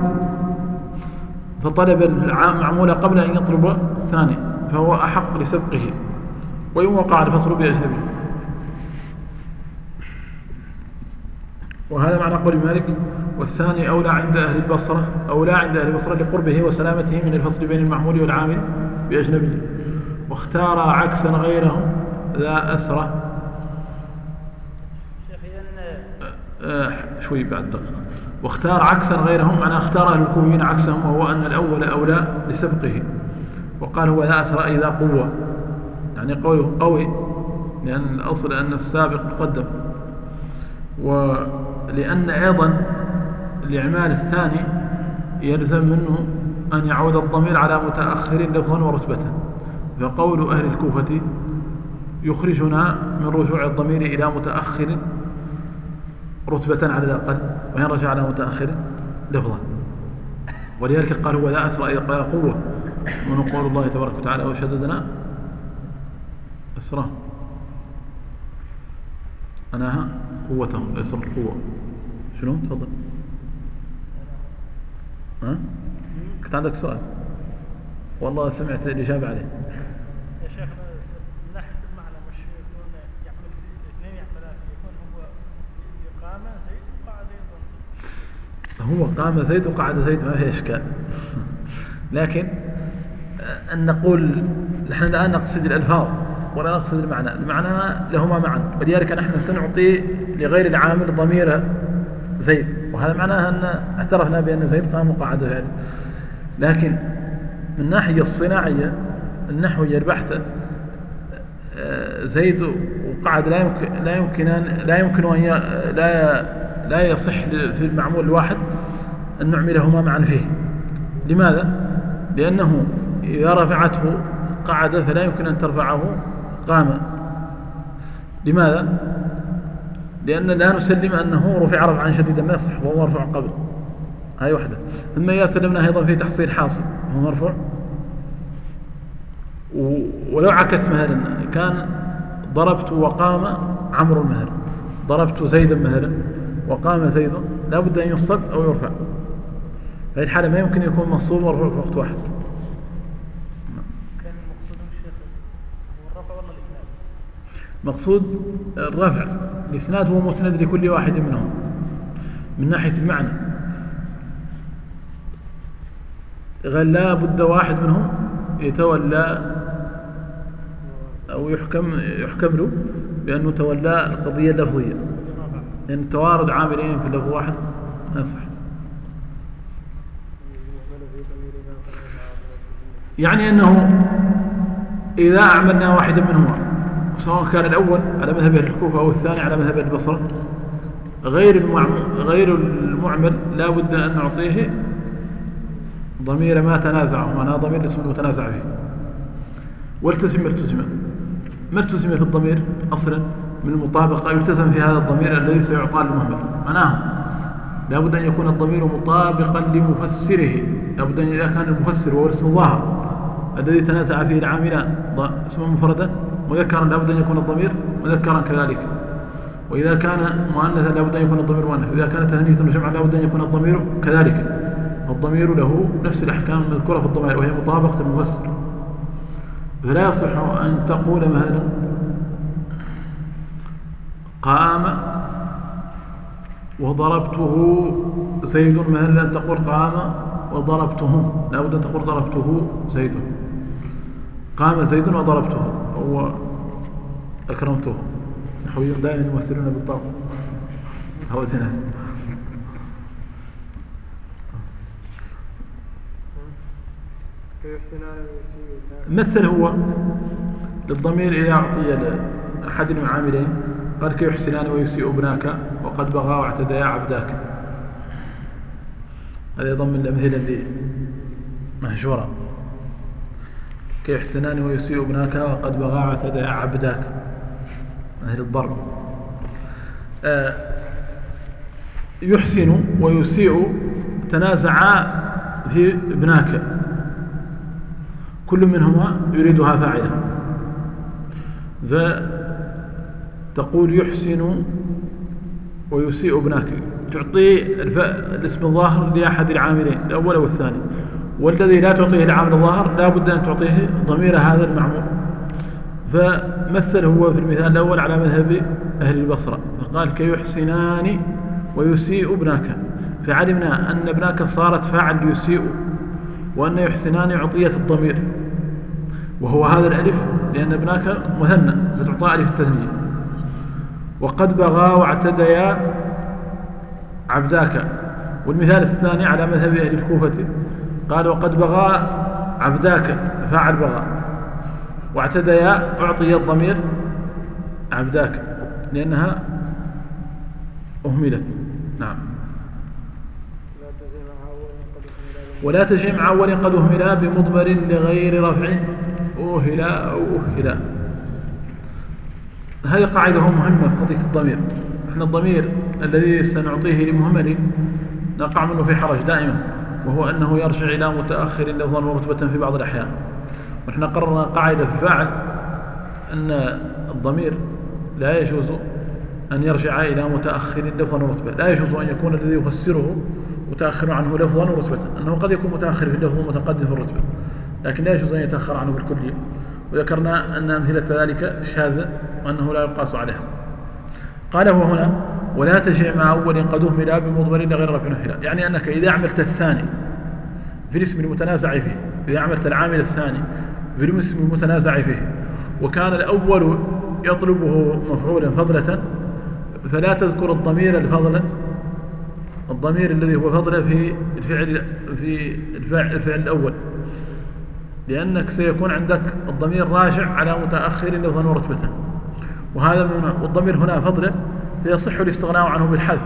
فطلب المعمول قبل أن يطلب الثاني فهو أحق لسبقه، وإن وقع الفصل بأجنبي. وهذا معنى قول مالك. والثاني أولى عند أهل البصرة، أولى عند أهل البصرة لقربه وسلامته من الفصل بين المعمول والعامل بأجنبي. واختار عكسا غيره ذا أسرة. شوي بعد دقيقة. واختار عكسا غيرهم، معنى اختار أهل الكوفيين عكسهم، وهو أن الأول أولى لسبقه. وقال هو ذا أسرة إذا قوة، يعني قوله قوي لأن الأصل أن السابق مقدم. ولأن أيضا الإعمال الثاني يلزم منه أن يعود الضمير على متأخر لفظا ورتبة، فقول أهل الكوفة يخرجنا من رجوع الضمير إلى متأخر رتبة على الأقل، وإن رجع على متأخر لفظا. ولذلك قال هو ذا أسرى إذا قال قوة، من قول الله تبارك وتعالى وشددنا أسرى أناها قوتهم ليس القوة. شنو؟ تفضل. ها؟ كنت عندك سؤال والله سمعت الإجابة عليه. يا شيخ نحن المعنى مش يكون يعمل اثنين يعملان، يكون هو قام زيد وقعد زيد. هو قام زيد وقعد زيد ما فيه إشكال، لكن أن نقول نحن الآن نقصد الألفاظ ولا نقصد المعنى. المعنى لهما معا، ولذلك نحن سنعطي لغير العامل ضمير زيد، وهذا معناه أن اعترفنا بأن زيد قام وقعد فعلا. لكن من الناحية الصناعية النحوية البحتة زيد وقعد لا يمكن أن لا يصح في المعمول الواحد أن نعملهما معا فيه. لماذا؟ لأنه إذا رفعته قعد فلا يمكن أن ترفعه قام. لماذا؟ لأن لا نسلم أنه رفع رفعا شديدا ما يصح وهو مرفوع قبل، هاي واحدة. ثم إذا سلمنا أيضا في تحصيل حاصل وهو مرفوع. ولو عكس مثلا كان ضربت وقام عمرو مثلا، ضربت زيدا مثلا وقام زيد، لا بد أن ينصب أو يرفع. في الحالة ما يمكن يكون منصوب مرفوع في وقت واحد. كان المقصود الشيخ هو الرفع ولا الإسناد؟ مقصود الرفع. الإسناد هو مسند لكل واحد منهم من ناحية المعنى، لا بد واحد منهم يتولى أو يحكم له بأنه تولى القضية اللفظية، لأن توارد عاملين في اللفظ واحد ما يصح. يعني أنه إذا أعملنا واحدا منهما سواء كان الأول على مذهب الكوفة أو الثاني على مذهب البصرة غير المعمل لا بد أن نعطيه ضمير ما تنازعه، معناه ضمير اسم المتنازع فيه. والتزم ما التزم في الضمير أصلا من المطابقة يلتزم في هذا الضمير الذي سيعطى المهمل. معناه لا بد أن يكون الضمير مطابقا لمفسره، لا بد أن إذا كان المفسر وهو الاسم الظاهر الذي تنازع فيه العاملان اسما مفردا مذكرا لا بد أن يكون الضمير مذكرا كذلك، وإذا كان مؤنثا لا بد أن يكون الضمير مؤنث، وإذا كان تثنيثا وجمعا لا بد أن يكون الضمير كذلك. الضمير له نفس الأحكام المذكورة في الضمائر وهي مطابقة المفسر. فلا يصح أن تقول مثلا قام وضربته زيد، مثلا أن تقول قام وضربته، لا بد أن تقول ضربته زيد. قام زيد وضربته وأكرمته. نحويون دائما يمثلون بالضرب هو ثنان. مثل هو للضمير إذا أعطي أحد المعاملين قال كيحسنان ويسيء ابناك وقد بغى واعتدى عبداك. هذا يضم الأمثلة اللي مهجورة. كيحسنان ويسيء ابناك وقد بغى واعتدى عبداك، مثل الضرب. يحسن ويسيء تنازعا في ابناك، كل منهما يريدها فاعلا، فتقول يحسن ويسيء ابناك، تعطي الاسم الظاهر لأحد العاملين الأول أو الثاني، والذي لا تعطيه العامل الظاهر لا بد أن تعطيه ضمير هذا المعمول. فمثل هو في المثال الأول على مذهب أهل البصرة، فقال كيحسنان ويسيء ابناك، فعلمنا أن ابناك صارت فاعل يسيء، وأن يحسنان عطية الضمير وهو هذا الألف، لأن ابناك مثنى فتعطى ألف التثنية. وقد بغى واعتديا عبداك، والمثال الثاني على مذهب أهل الكوفة قال وقد بغى عبداك فاعل بغى، واعتديا أعطي الضمير عبداك لأنها أهملت. نعم. ولا تجي مع أول قد أهملا بمضمر لغير رفع أهلا أو أهلا. هذه قاعدة مهمة في قضية الضمير. احنا الضمير الذي سنعطيه لمهمل نقع منه في حرج دائما، وهو أنه يرجع إلى متأخر لفظا ورتبة في بعض الأحيان. ونحن قررنا قاعدة في فاعل أن الضمير لا يجوز أن يرجع إلى متأخر لفظا ورتبة، لا يجوز أن يكون الذي يفسره متأخر عنه لفظا ورتبة، أنه قد يكون متأخر في اللفظ ومتقدم في الرتبة، لكن لا يجوز أن يتأخر عنه بالكلية. وذكرنا أن أمثلة ذلك شاذة وأنه لا يقاس عليها. قال هو هنا ولا تجيء مع أول قد أهملا بمضمر لغير رفع أهلا، يعني أنك إذا عملت الثاني في الاسم المتنازع فيه، إذا عملت العامل الثاني في الاسم المتنازع فيه وكان الأول يطلبه مفعولا فضلة، فلا تذكر الضمير الفضل، الضمير الذي هو فضل في الفعل الأول، لأنك سيكون عندك الضمير راجع على متأخر لفظا ورتبة، وهذا ممنوع. والضمير هنا فضل فيصح الاستغناء عنه بالحذف.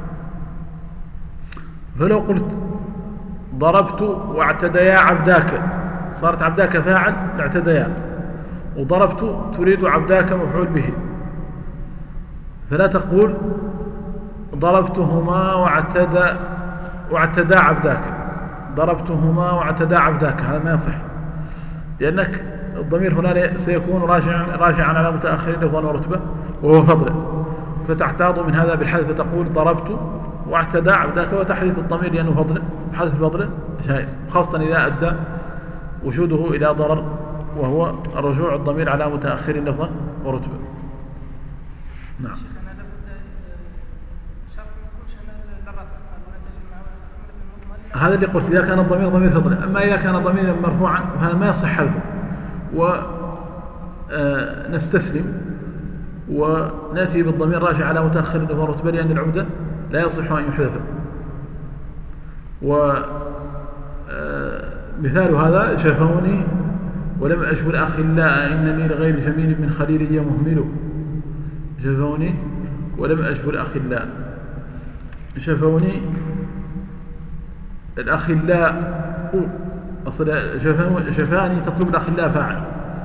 فلو قلت ضربت واعتديا عبداك صارت عبداك فاعل اعتديا، وضربت تريد عبداك مفعول به، فلا تقول ضربتهما واعتدى عبداك، ضربتهما واعتدى عبداك، هذا ما يصح، لأنك الضمير هنا سيكون راجعا على متأخر لفظا ورتبة وهو فضل، فتحتاط من هذا بالحذف، تقول ضربت واعتدى عبداك وتحذف الضمير لأنه فضل، حذف الفضل جائز، خاصة إذا أدى وجوده إلى ضرر وهو الرجوع الضمير على متأخر لفظا ورتبة. نعم. هذا اللي قلت إذا كان الضمير ضمير فضل، أما إذا كان ضميرا مرفوعا فهذا ما يصح حذفه، ونستسلم ونأتي بالضمير راجع على متأخر لفظا ورتبة، لأن العمدة لا يصح أن يحذف. ومثال هذا شفوني ولم أشف الأخلاء إنني لغير جميل من خليلي مهمل، شفوني ولم أشف الأخلاء، شفوني الأخلاء أصل شفاني تطلب الأخلاء فاعل،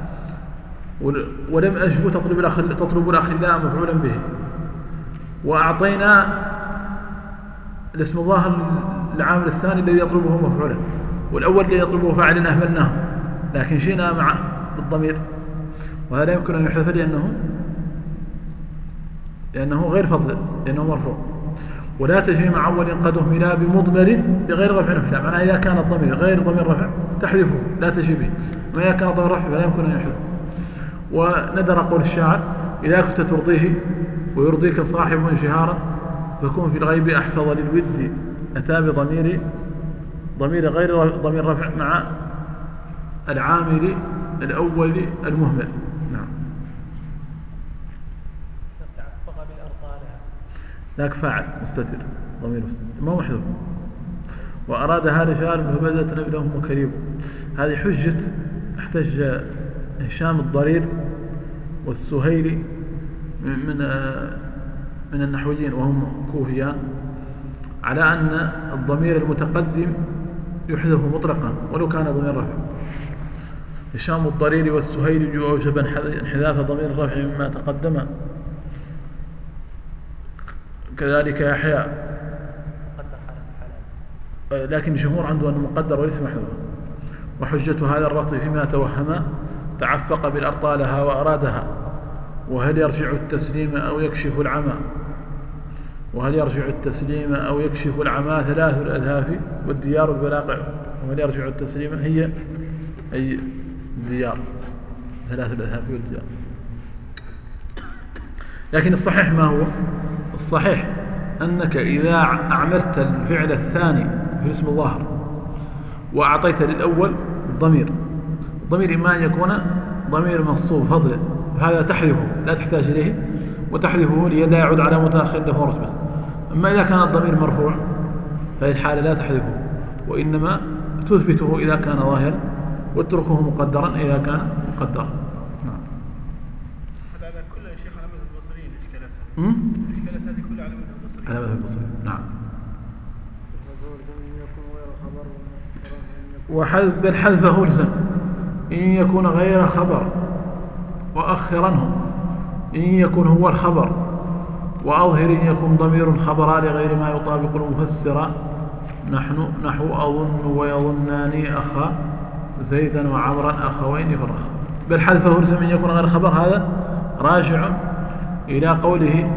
ولم أشف تطلب الأخلاء مفعولا به. وأعطينا الاسم الظاهر العامل الثاني الذي يطلبه مفعولا، والأول الذي يطلبه فاعل أهملناه، لكن شئنا مع بالضمير، وهذا يمكن أن يحذف لأنه غير فضل، لأنه مرفوع. ولا تجي مع أول قد أهملا بمضمر بغير رفع أهلا، معناه إذا كان الضمير غير ضمير رفع تحذفه لا تجي به، وما إذا كان ضمير رفع فلا يمكن أن يحذف. وندر قول الشاعر إذا كنت ترضيه ويرضيك صاحب شهارا فكون في الغيب أحفظ للود، أتى بضمير غير ضمير رفع مع العامل الأول المهمل. نعم. ذاك فاعل مستتر ضمير مستتر ما هو محذوف. وأرادها رجال فبدت نبلهم وكريم، هذه حجة احتج هشام الضرير والسهيلي من النحويين وهم كوفيان على أن الضمير المتقدم يحذف مطلقا ولو كان ضمير رفع. هشام الضرير والسهيلي أوجب انحذاف ضمير الرفع مما تقدم، كذلك يحيى لكن الجمهور عنده أنه مقدر وليس محذوفا. وحجة هذا الرطب فيما توهم تعفق بالأرطالها وأرادها، وهل يرجع التسليم أو يكشف العمى، وهل يرجع التسليم أو يكشف العمى ثلاث الأذهاف والديار البلاقع. وهل يرجع التسليم هي أي الديار، ثلاث الأذهاف والديار. لكن الصحيح ما هو؟ الصحيح أنك إذا أعملت الفعل الثاني في الاسم الظاهر وأعطيت للأول ضمير إما أن يكون ضمير منصوب فضلا، هذا تحذفه لا تحتاج إليه، وتحذفه لا يعود على متأخر له رتبة. أما إذا كان الضمير مرفوع فهي الحالة لا تحذفه، وإنما تثبته إذا كان ظاهرا واتركه مقدرا إذا كان مقدرا. نعم. هذا كله يا شيخ على مذهب البصريين الإشكالات. الإشكالات هذه كلها على مذهب البصريين. على مذهب البصريين. نعم. وحذف الحذف هلزم إن يكون غير خبر، وأخرنه إن يكون هو الخبر، وأظهر إن يكون ضمير خبرا لغير ما يطابق المفسر، نحو أظن ويظنان أخا زيدا وعمرا أخوين فرخ. بل حذف هلزم إن يكون غير خبر، هذا راجع إلى قوله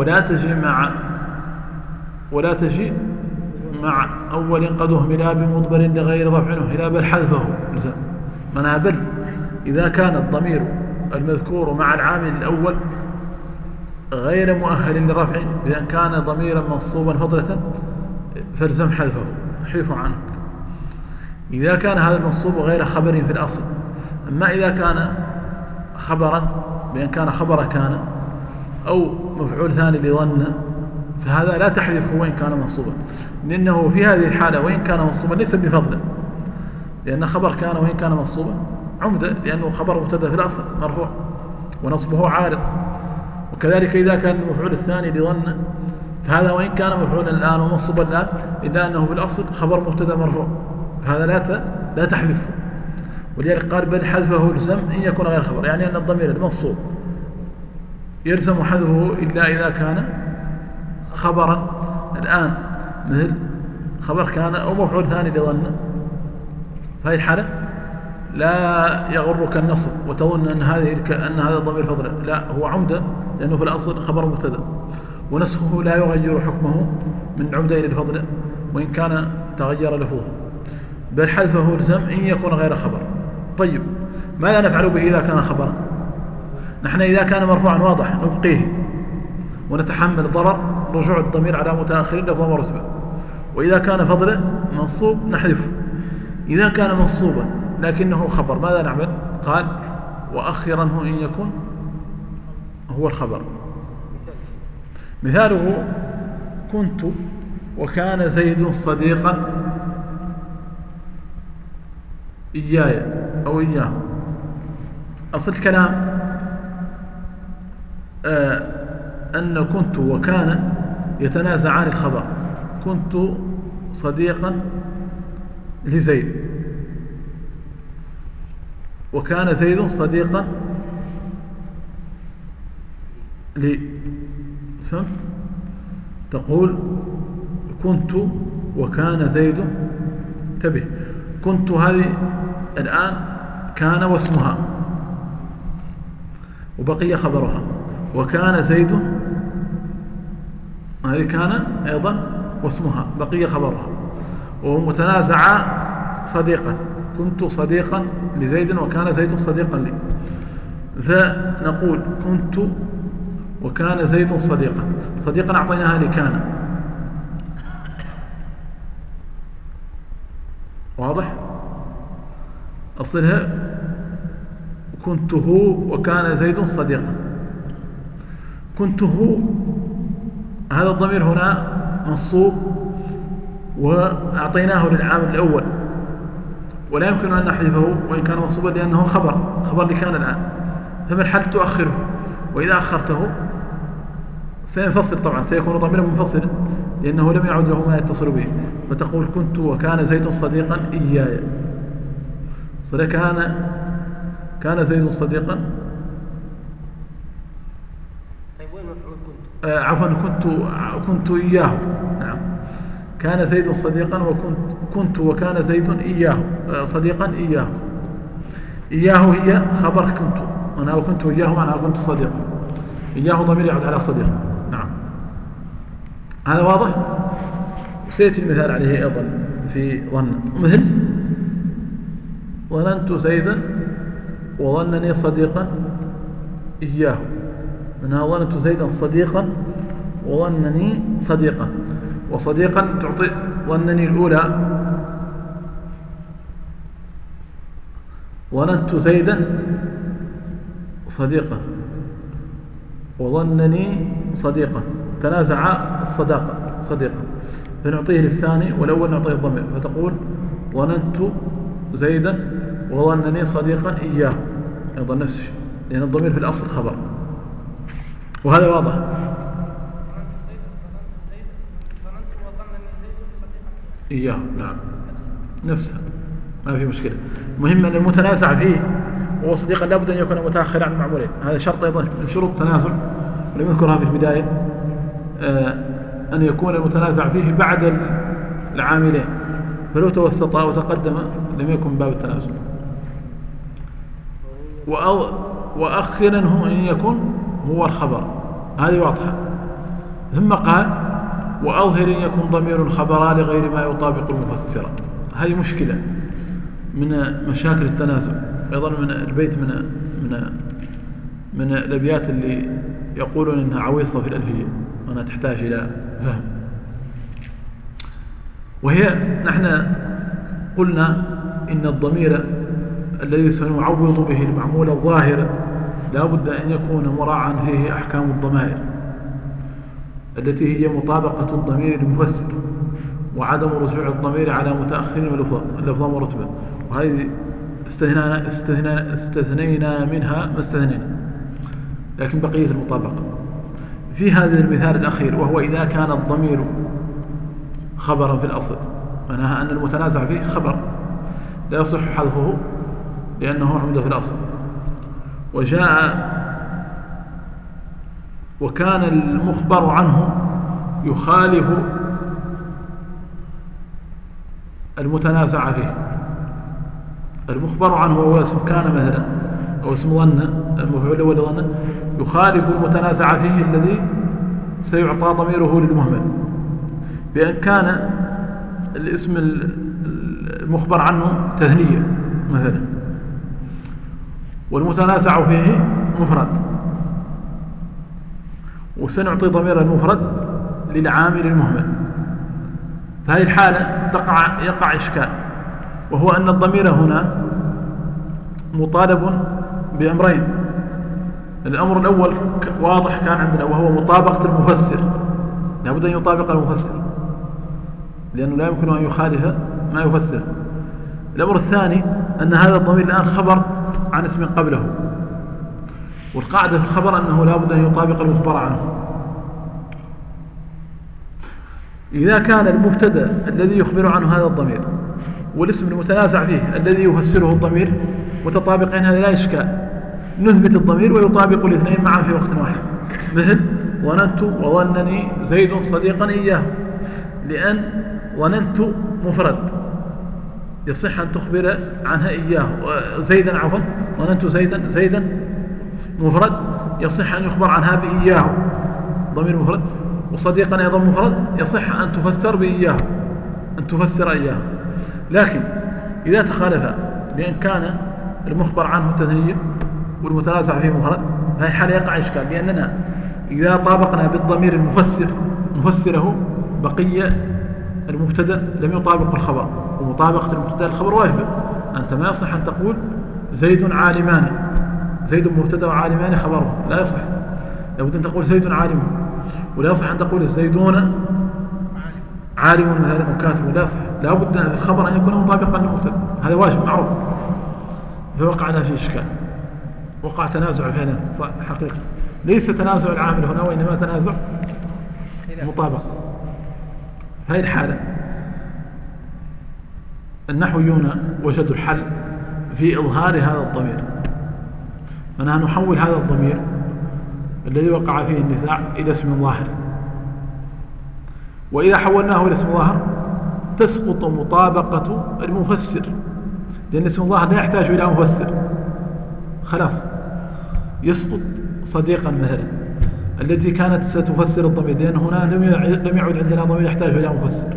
ولا تجي مع أول قد أهملا بمضمر لغير رفع إلى بل حذفه هلزم. منها بل إذا كان الضمير المذكور مع العامل الأول غير مؤهل للرفع، بأن كان ضميرا منصوبا فضلة فالزم حذفه حيف عنك إذا كان هذا المنصوب غير خبر في الأصل. أما إذا كان خبرا بأن كان خبر كان أو مفعول ثاني لظن، فهذا لا تحذفه وإن كان منصوبا، لأنه في هذه الحالة وإن كان منصوبا ليس بفضل، لأن خبر كان وإن كان منصوبا عمدة، لأنه خبر مبتدا في الأصل مرفوع ونصبه عارض. وكذلك إذا كان المفعول الثاني لظن، فهذا وإن كان مفعولا الآن ومنصوبا الآن إلا أنه في الأصل خبر مبتدا مرفوع، فهذا لا تحذفه. ولذلك قال بل حذفه يلزم إن يكون غير خبر، يعني أن الضمير المنصوب يلزم حذفه إلا إذا كان خبرا الآن مثل خبر كان أو مفعول ثاني لظن، فهي الحالة لا يغرك النصب وتظن أن هذا الضمير فضل، لا هو عمدة، لأنه في الأصل خبر مبتدا، ونسخه لا يغير حكمه من عمدة إلى الفضل وإن كان تغير لفظه. بل حذفه يلزم إن يكون غير خبر. طيب ماذا نفعل به إذا كان خبرا؟ نحن إذا كان مرفوعا واضح نبقيه ونتحمل ضرر رجوع الضمير على متأخرين له مرتبة، وإذا كان فضلا منصوب نحذفه. إذا كان منصوبا لكنه خبر ماذا نعمل؟ قال وأخرنه إن يكون هو الخبر. مثاله كنت وكان زيد صديقا إياي أو إياه. أصل الكلام أن كنت وكان يتنازعان الخبر. كنت صديقا لزيد وكان زيد صديقا لي. فهمت؟ تقول كنت وكان زيد، انتبه، كنت هذه الآن كان واسمها وبقي خبرها، وكان زيد هذه كان أيضا واسمها بقي خبرها، ومتنازعا صديقا. كنت صديقا لزيد وكان زيد صديقا لي، فنقول كنت وكان زيد صديقا. صديقا أعطيناها لكان، واضح؟ أصلها كنته وكان زيد صديقا. كنته هذا الضمير هنا منصوب وأعطيناه للعامل الأول، ولا يمكن أن نحذفه وإن كان منصوبا لأنه خبر لكان الآن، فمن حال تؤخره، وإذا أخرته سينفصل طبعا، سيكون ضميرا منفصلا لأنه لم يعد له ما يتصل به، فتقول كنت وكان زيد صديقا إياي. كان زيد صديقا. طيب وين مفعول كنت؟ عفوا كنت إياه. نعم كان زيد صديقا وكنت وكان زيد إياه صديقا إياه. إياه هي خبر كنت، أنا وكنت إياه معناها كنت صديقا. إياه ضمير يعود على صديق. نعم هذا واضح. سيأتي المثال عليه أيضا في ظن، مثل ظننت زيدا وظنني صديقا إياه، منها ظننت زيدا صديقا وظنني صديقا. وصديقا تعطي ظنني الأولى ظننت زيدا صديقا وظنني صديقا، تنازع الصداقة صديقا، فنعطيه للثاني والأول نعطيه الضمير، فتقول ظننت زيدا وظنني صديقا إياه، أيضا نفس الشيء لأن الضمير في الأصل خبر. وهذا واضح. إياه نعم نفسها ما في مشكلة. مهم أن المتنازع فيه وهو صديقا لابد أن يكون متأخرا عن المعمولين، هذا شرط أيضا من شروط التنازع ولم نذكرها في البداية، أن يكون المتنازع فيه بعد العاملين، فلو توسطا وتقدم لم يكن باب التنازع. وأخرا أن يكون هو الخبر، هذه واضحة. ثم قال وأظهر أن يكون ضمير خبرا لغير ما يطابق المفسر. هذه مشكلة من مشاكل التنازع، أيضا من البيت من الأبيات اللي يقولون إنها عويصة في الألفية وأنها تحتاج إلى فهم. وهي نحن قلنا إن الضمير الذي سنعوض به المعمول الظاهر لا بد أن يكون مراعا فيه أحكام الضمائر التي هي مطابقة الضمير المفسر وعدم رجوع الضمير على متأخر واللفظ مرتبة. وهذه استثنينا منها ما استثنينا، لكن بقية المطابقة في هذا المثال الأخير، وهو إذا كان الضمير خبرا في الأصل، معناها أن المتنازع فيه خبر لا يصح حذفه لأنه عمد في الأصل، وكان المخبر عنه يخالف المتنازع فيه. المخبر عنه هو اسم كان مثلا أو اسم ظن، المفعول الأول ظن، يخالف المتنازع فيه الذي سيعطى ضميره للمهمل، بأن كان الاسم المخبر عنه تثنية مثلا والمتنازع فيه مفرد، وسنعطي ضمير المفرد للعامل المهمل. فهذه الحالة يقع إشكال، وهو أن الضمير هنا مطالب بأمرين. الأمر الأول واضح كان عندنا وهو مطابقة المفسر، لا بد أن يطابق المفسر لأنه لا يمكن أن يخالف ما يفسر. الأمر الثاني أن هذا الضمير الآن خبر عن اسم قبله، والقاعدة في الخبر أنه لا بد أن يطابق المخبر عنه. إذا كان المبتدأ الذي يخبر عنه هذا الضمير والاسم المتنازع فيه الذي يفسره الضمير متطابقين، هذا لا إشكال، نثبت الضمير ويطابق الاثنين معا في وقت واحد. مثل ظننت وظنني زيد صديقا إياه، لأن ظننت مفرد يصح أن تخبر عنها إياه، زيدا عفوا ظننت زيدا مفرد يصح أن يخبر عنها بإياه ضمير مفرد، وصديقا أيضا مفرد يصح أن تفسر بإياه، أن تفسر إياه. لكن إذا تخالف بأن كان المخبر عنه تثنية والمتنازع فيه مفرد، فهي حالة يقع إشكال، لأننا إذا طابقنا بالضمير المفسر مفسره بقي المبتدأ لم يطابق الخبر، ومطابقة المبتدأ الخبر واجبة. أنت ما يصح أن تقول زيد عالمان، زيد مبتدأ وعالمان خبره، لا يصح، لابد أن تقول زيد عالم، ولا يصح أن تقول الزيدون عالم مثلا وكاتب، لا يصح، لابد الخبر أن يكون مطابقا للمبتدأ، هذا واجب معروف. فوقعنا في إشكال، وقع تنازع فعلا حقيقة، ليس تنازع العامل هنا وإنما تنازع مطابق. هذه الحالة النحويون وجدوا الحل في إظهار هذا الضمير، فنحن نحول هذا الضمير الذي وقع فيه النزاع إلى اسم ظاهر، وإذا حولناه إلى اسم ظاهر تسقط مطابقة المفسر، لأن اسم الظاهر لا يحتاج إلى مفسر، خلاص يسقط صديقا مثلا التي كانت ستفسر الضمير، لأن هنا لم يعد عندنا ضمير يحتاج إلى مفسر،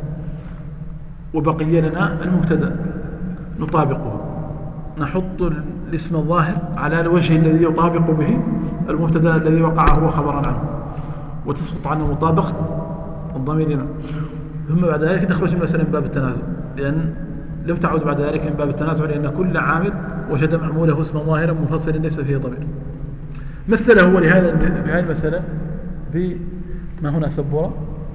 وبقي لنا المبتدأ نطابقه، نحط الاسم الظاهر على الوجه الذي يطابق به المبتدأ الذي وقع هو خبرا عنه، وتسقط عنه مطابقة الضمير. ثم بعد ذلك تخرج المسألة من باب التنازع، لأن لم تعود بعد ذلك من باب التنازع، لأن كل عامل وجد معموله اسما ظاهرا منفصلا ليس فيه ضمير. مثله هو لهذه المسألة في ما هنا سبورة.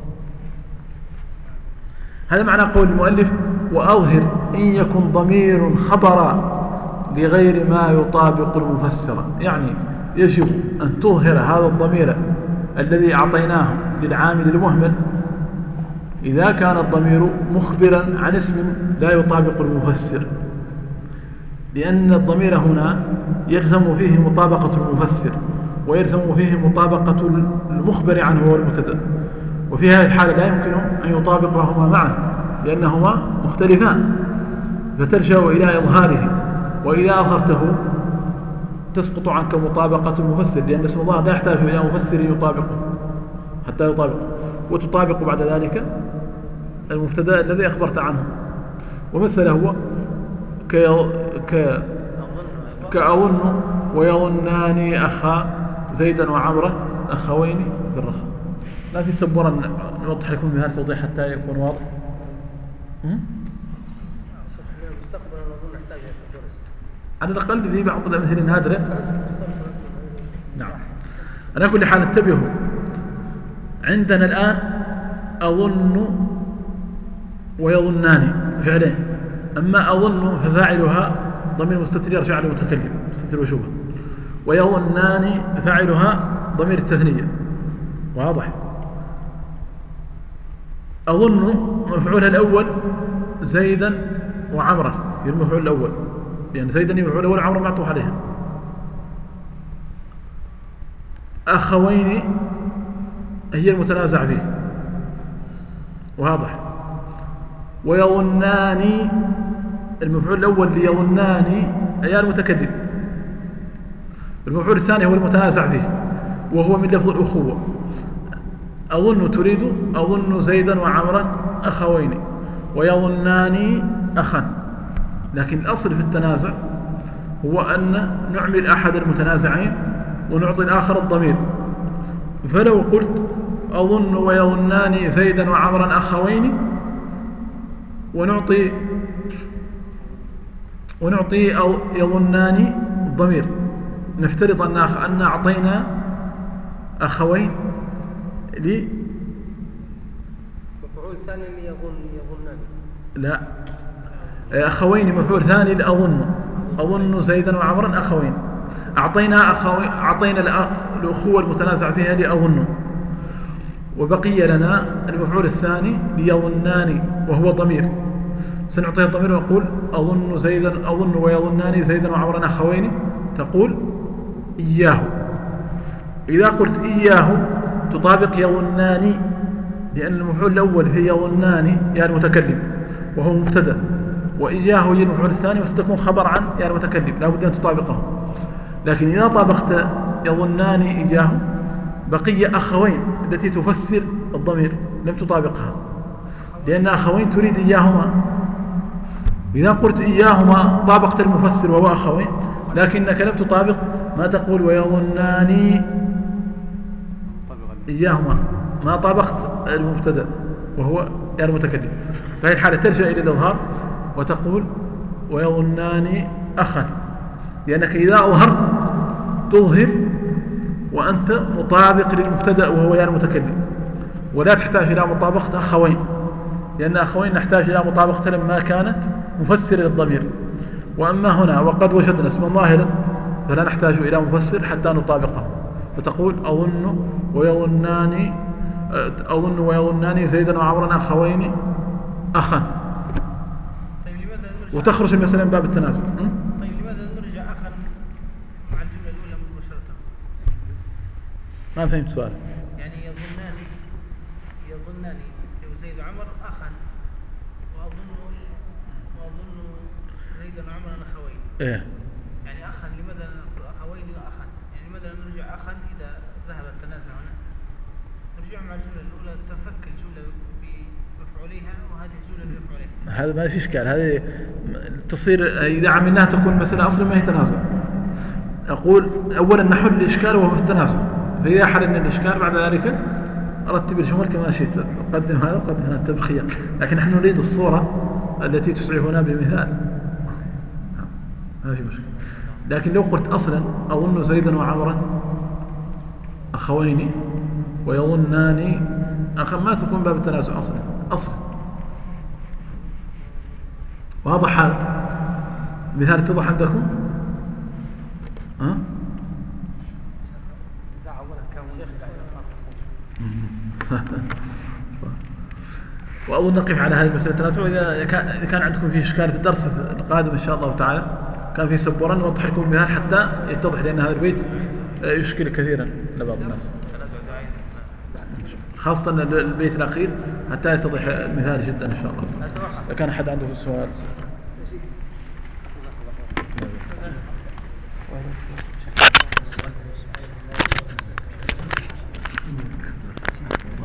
هذا معنى قول المؤلف وأظهر إن يكن ضمير خبرا لغير ما يطابق المفسر، يعني يجب أن تظهر هذا الضمير الذي أعطيناه للعامل المهمل إذا كان الضمير مخبرا عن اسم لا يطابق المفسر، لأن الضمير هنا يلزم فيه مطابقة المفسر ويلزم فيه مطابقة المخبر عنه هو المبتدأ، وفي هذه الحالة لا يمكن أن يطابقهما معا لأنهما مختلفان، فتلجأ إلى إظهاره، وإذا أظهرته تسقط عنك مطابقة المفسر، لأن اسم الله لا يحتاج إلى مفسر يطابقه حتى يطابقه، وتطابق بعد ذلك المبتدأ الذي أخبرت عنه. ومثله هو كأظن ويظنان أخا زيدا وعمرا أخوين بالرخاء. لا في سبورا نوضح لكم بهذا التوضيح حتى يكون واضح. على الأقل ذي بعض الأمثلة النادرة. نعم. على كل حال انتبهوا، عندنا الآن أظن ويظنان فعلين، أما أظن ففاعلها ضمير مستتر يرجع على المتكلم مستتر وشبه، ويظنان فاعلها ضمير التثنية. واضح؟ أظن مفعولها الأول زيدا وعمرا هي المفعول الأول، لأن زيدا هي المفعول الأول وعمرا معطوف عليها. أخوين هي المتنازع فيه. واضح؟ ويظنان المفعول الأول ليظنان أي المتكلم، المفعول الثاني هو المتنازع فيه وهو من لفظ الأخوة. أظن تريد أظن زيدا وعمرا أخوين ويظنان أخا، لكن الأصل في التنازع هو أن نعمل أحد المتنازعين ونعطي الآخر الضمير. فلو قلت أظن ويظنان زيدا وعمرا أخوين ونعطي أو يظنان الضمير، نفترض أن أعطينا أخوين لي مفعول ثاني يظنان، لا أخوين مفعول ثاني أظن زيدا وعمرا أخوين، أعطينا الأخوة المتنازع فيها لأظن، وبقي لنا المفعول الثاني ليظنان وهو ضمير، سنعطيه الضمير ونقول أظن ويظنان زيدا وعمرا أخوين، تقول إياه. إذا قلت إياه تطابق يظنان، لأن المفعول الأول في يظنان يا المتكلم وهو مبتدأ، وإياه هي المفعول الثاني وستكون خبر عن يا المتكلم، لا بد أن تطابقه. لكن إذا طابقت يظنان إياه بقي أخوين التي تفسر الضمير لم تطابقها، لأن أخوين تريد إياهما. إذا قلت إياهما طابقت المفسر وهو أخوين، لكنك لم تطابق، ما تقول ويظنان إياهما، ما طابقت المبتدأ وهو يا المتكلم. فهي الحالة ترجع إلى الإظهار وتقول ويظنان أخا، لأنك إذا أظهرت تظهر وأنت مطابق للمبتدأ وهو يا المتكلم، ولا تحتاج إلى مطابقة أخوين، لأن أخوين نحتاج إلى مطابقة لما كانت مفسر للضمير. وأما هنا وقد وجدنا اسما ظاهرا فلا نحتاج إلى مفسر حتى نطابقه، فتقول أظن ويظنان زيدا وعمرا أخوين أخا، وتخرج المسألة من باب التنازل. طيب لماذا نرجع أخا مع الجملة الأولى مباشرة؟ ما فهمت سؤال. يعني يظنان إيه يعني أخا لماذا نقول أخوين أخا؟ يعني لماذا نرجع أخا إذا ذهب التنازع هنا؟ نرجع مع الجملة الأولى تفك الجملة بمفعوليها وهذه الجملة بمفعوليها. هذا ما في إشكال، هذه تصير إذا عملناها تكون مسألة أصلا ما هي تنازع. أقول أولا نحل الإشكال وهو التنازع، فإذا حللنا الإشكال بعد ذلك رتب الجمل كما شئت، قدم هذا وقدم هذا تبخير، لكن نحن نريد الصورة التي تسعفنا بمثال، ما في مشكلة. لكن لو قلت أصلا أظن زيدا وعمرا أخوين ويظنان ما تكون باب التنازع أصلا. واضح هذا مثال اتضح عندكم؟ ها؟ وأظن نقف على هذه المسألة التنازع. وإذا كان عندكم فيه إشكال في الدرس القادم إن شاء الله تعالى كان فيه سبورا نوضح لكم المثال حتى يتضح، لأن هذا البيت يشكل كثيرا لبعض الناس، خاصة البيت الأخير حتى يتضح المثال جدا إن شاء الله. إذا كان أحد عنده سؤال.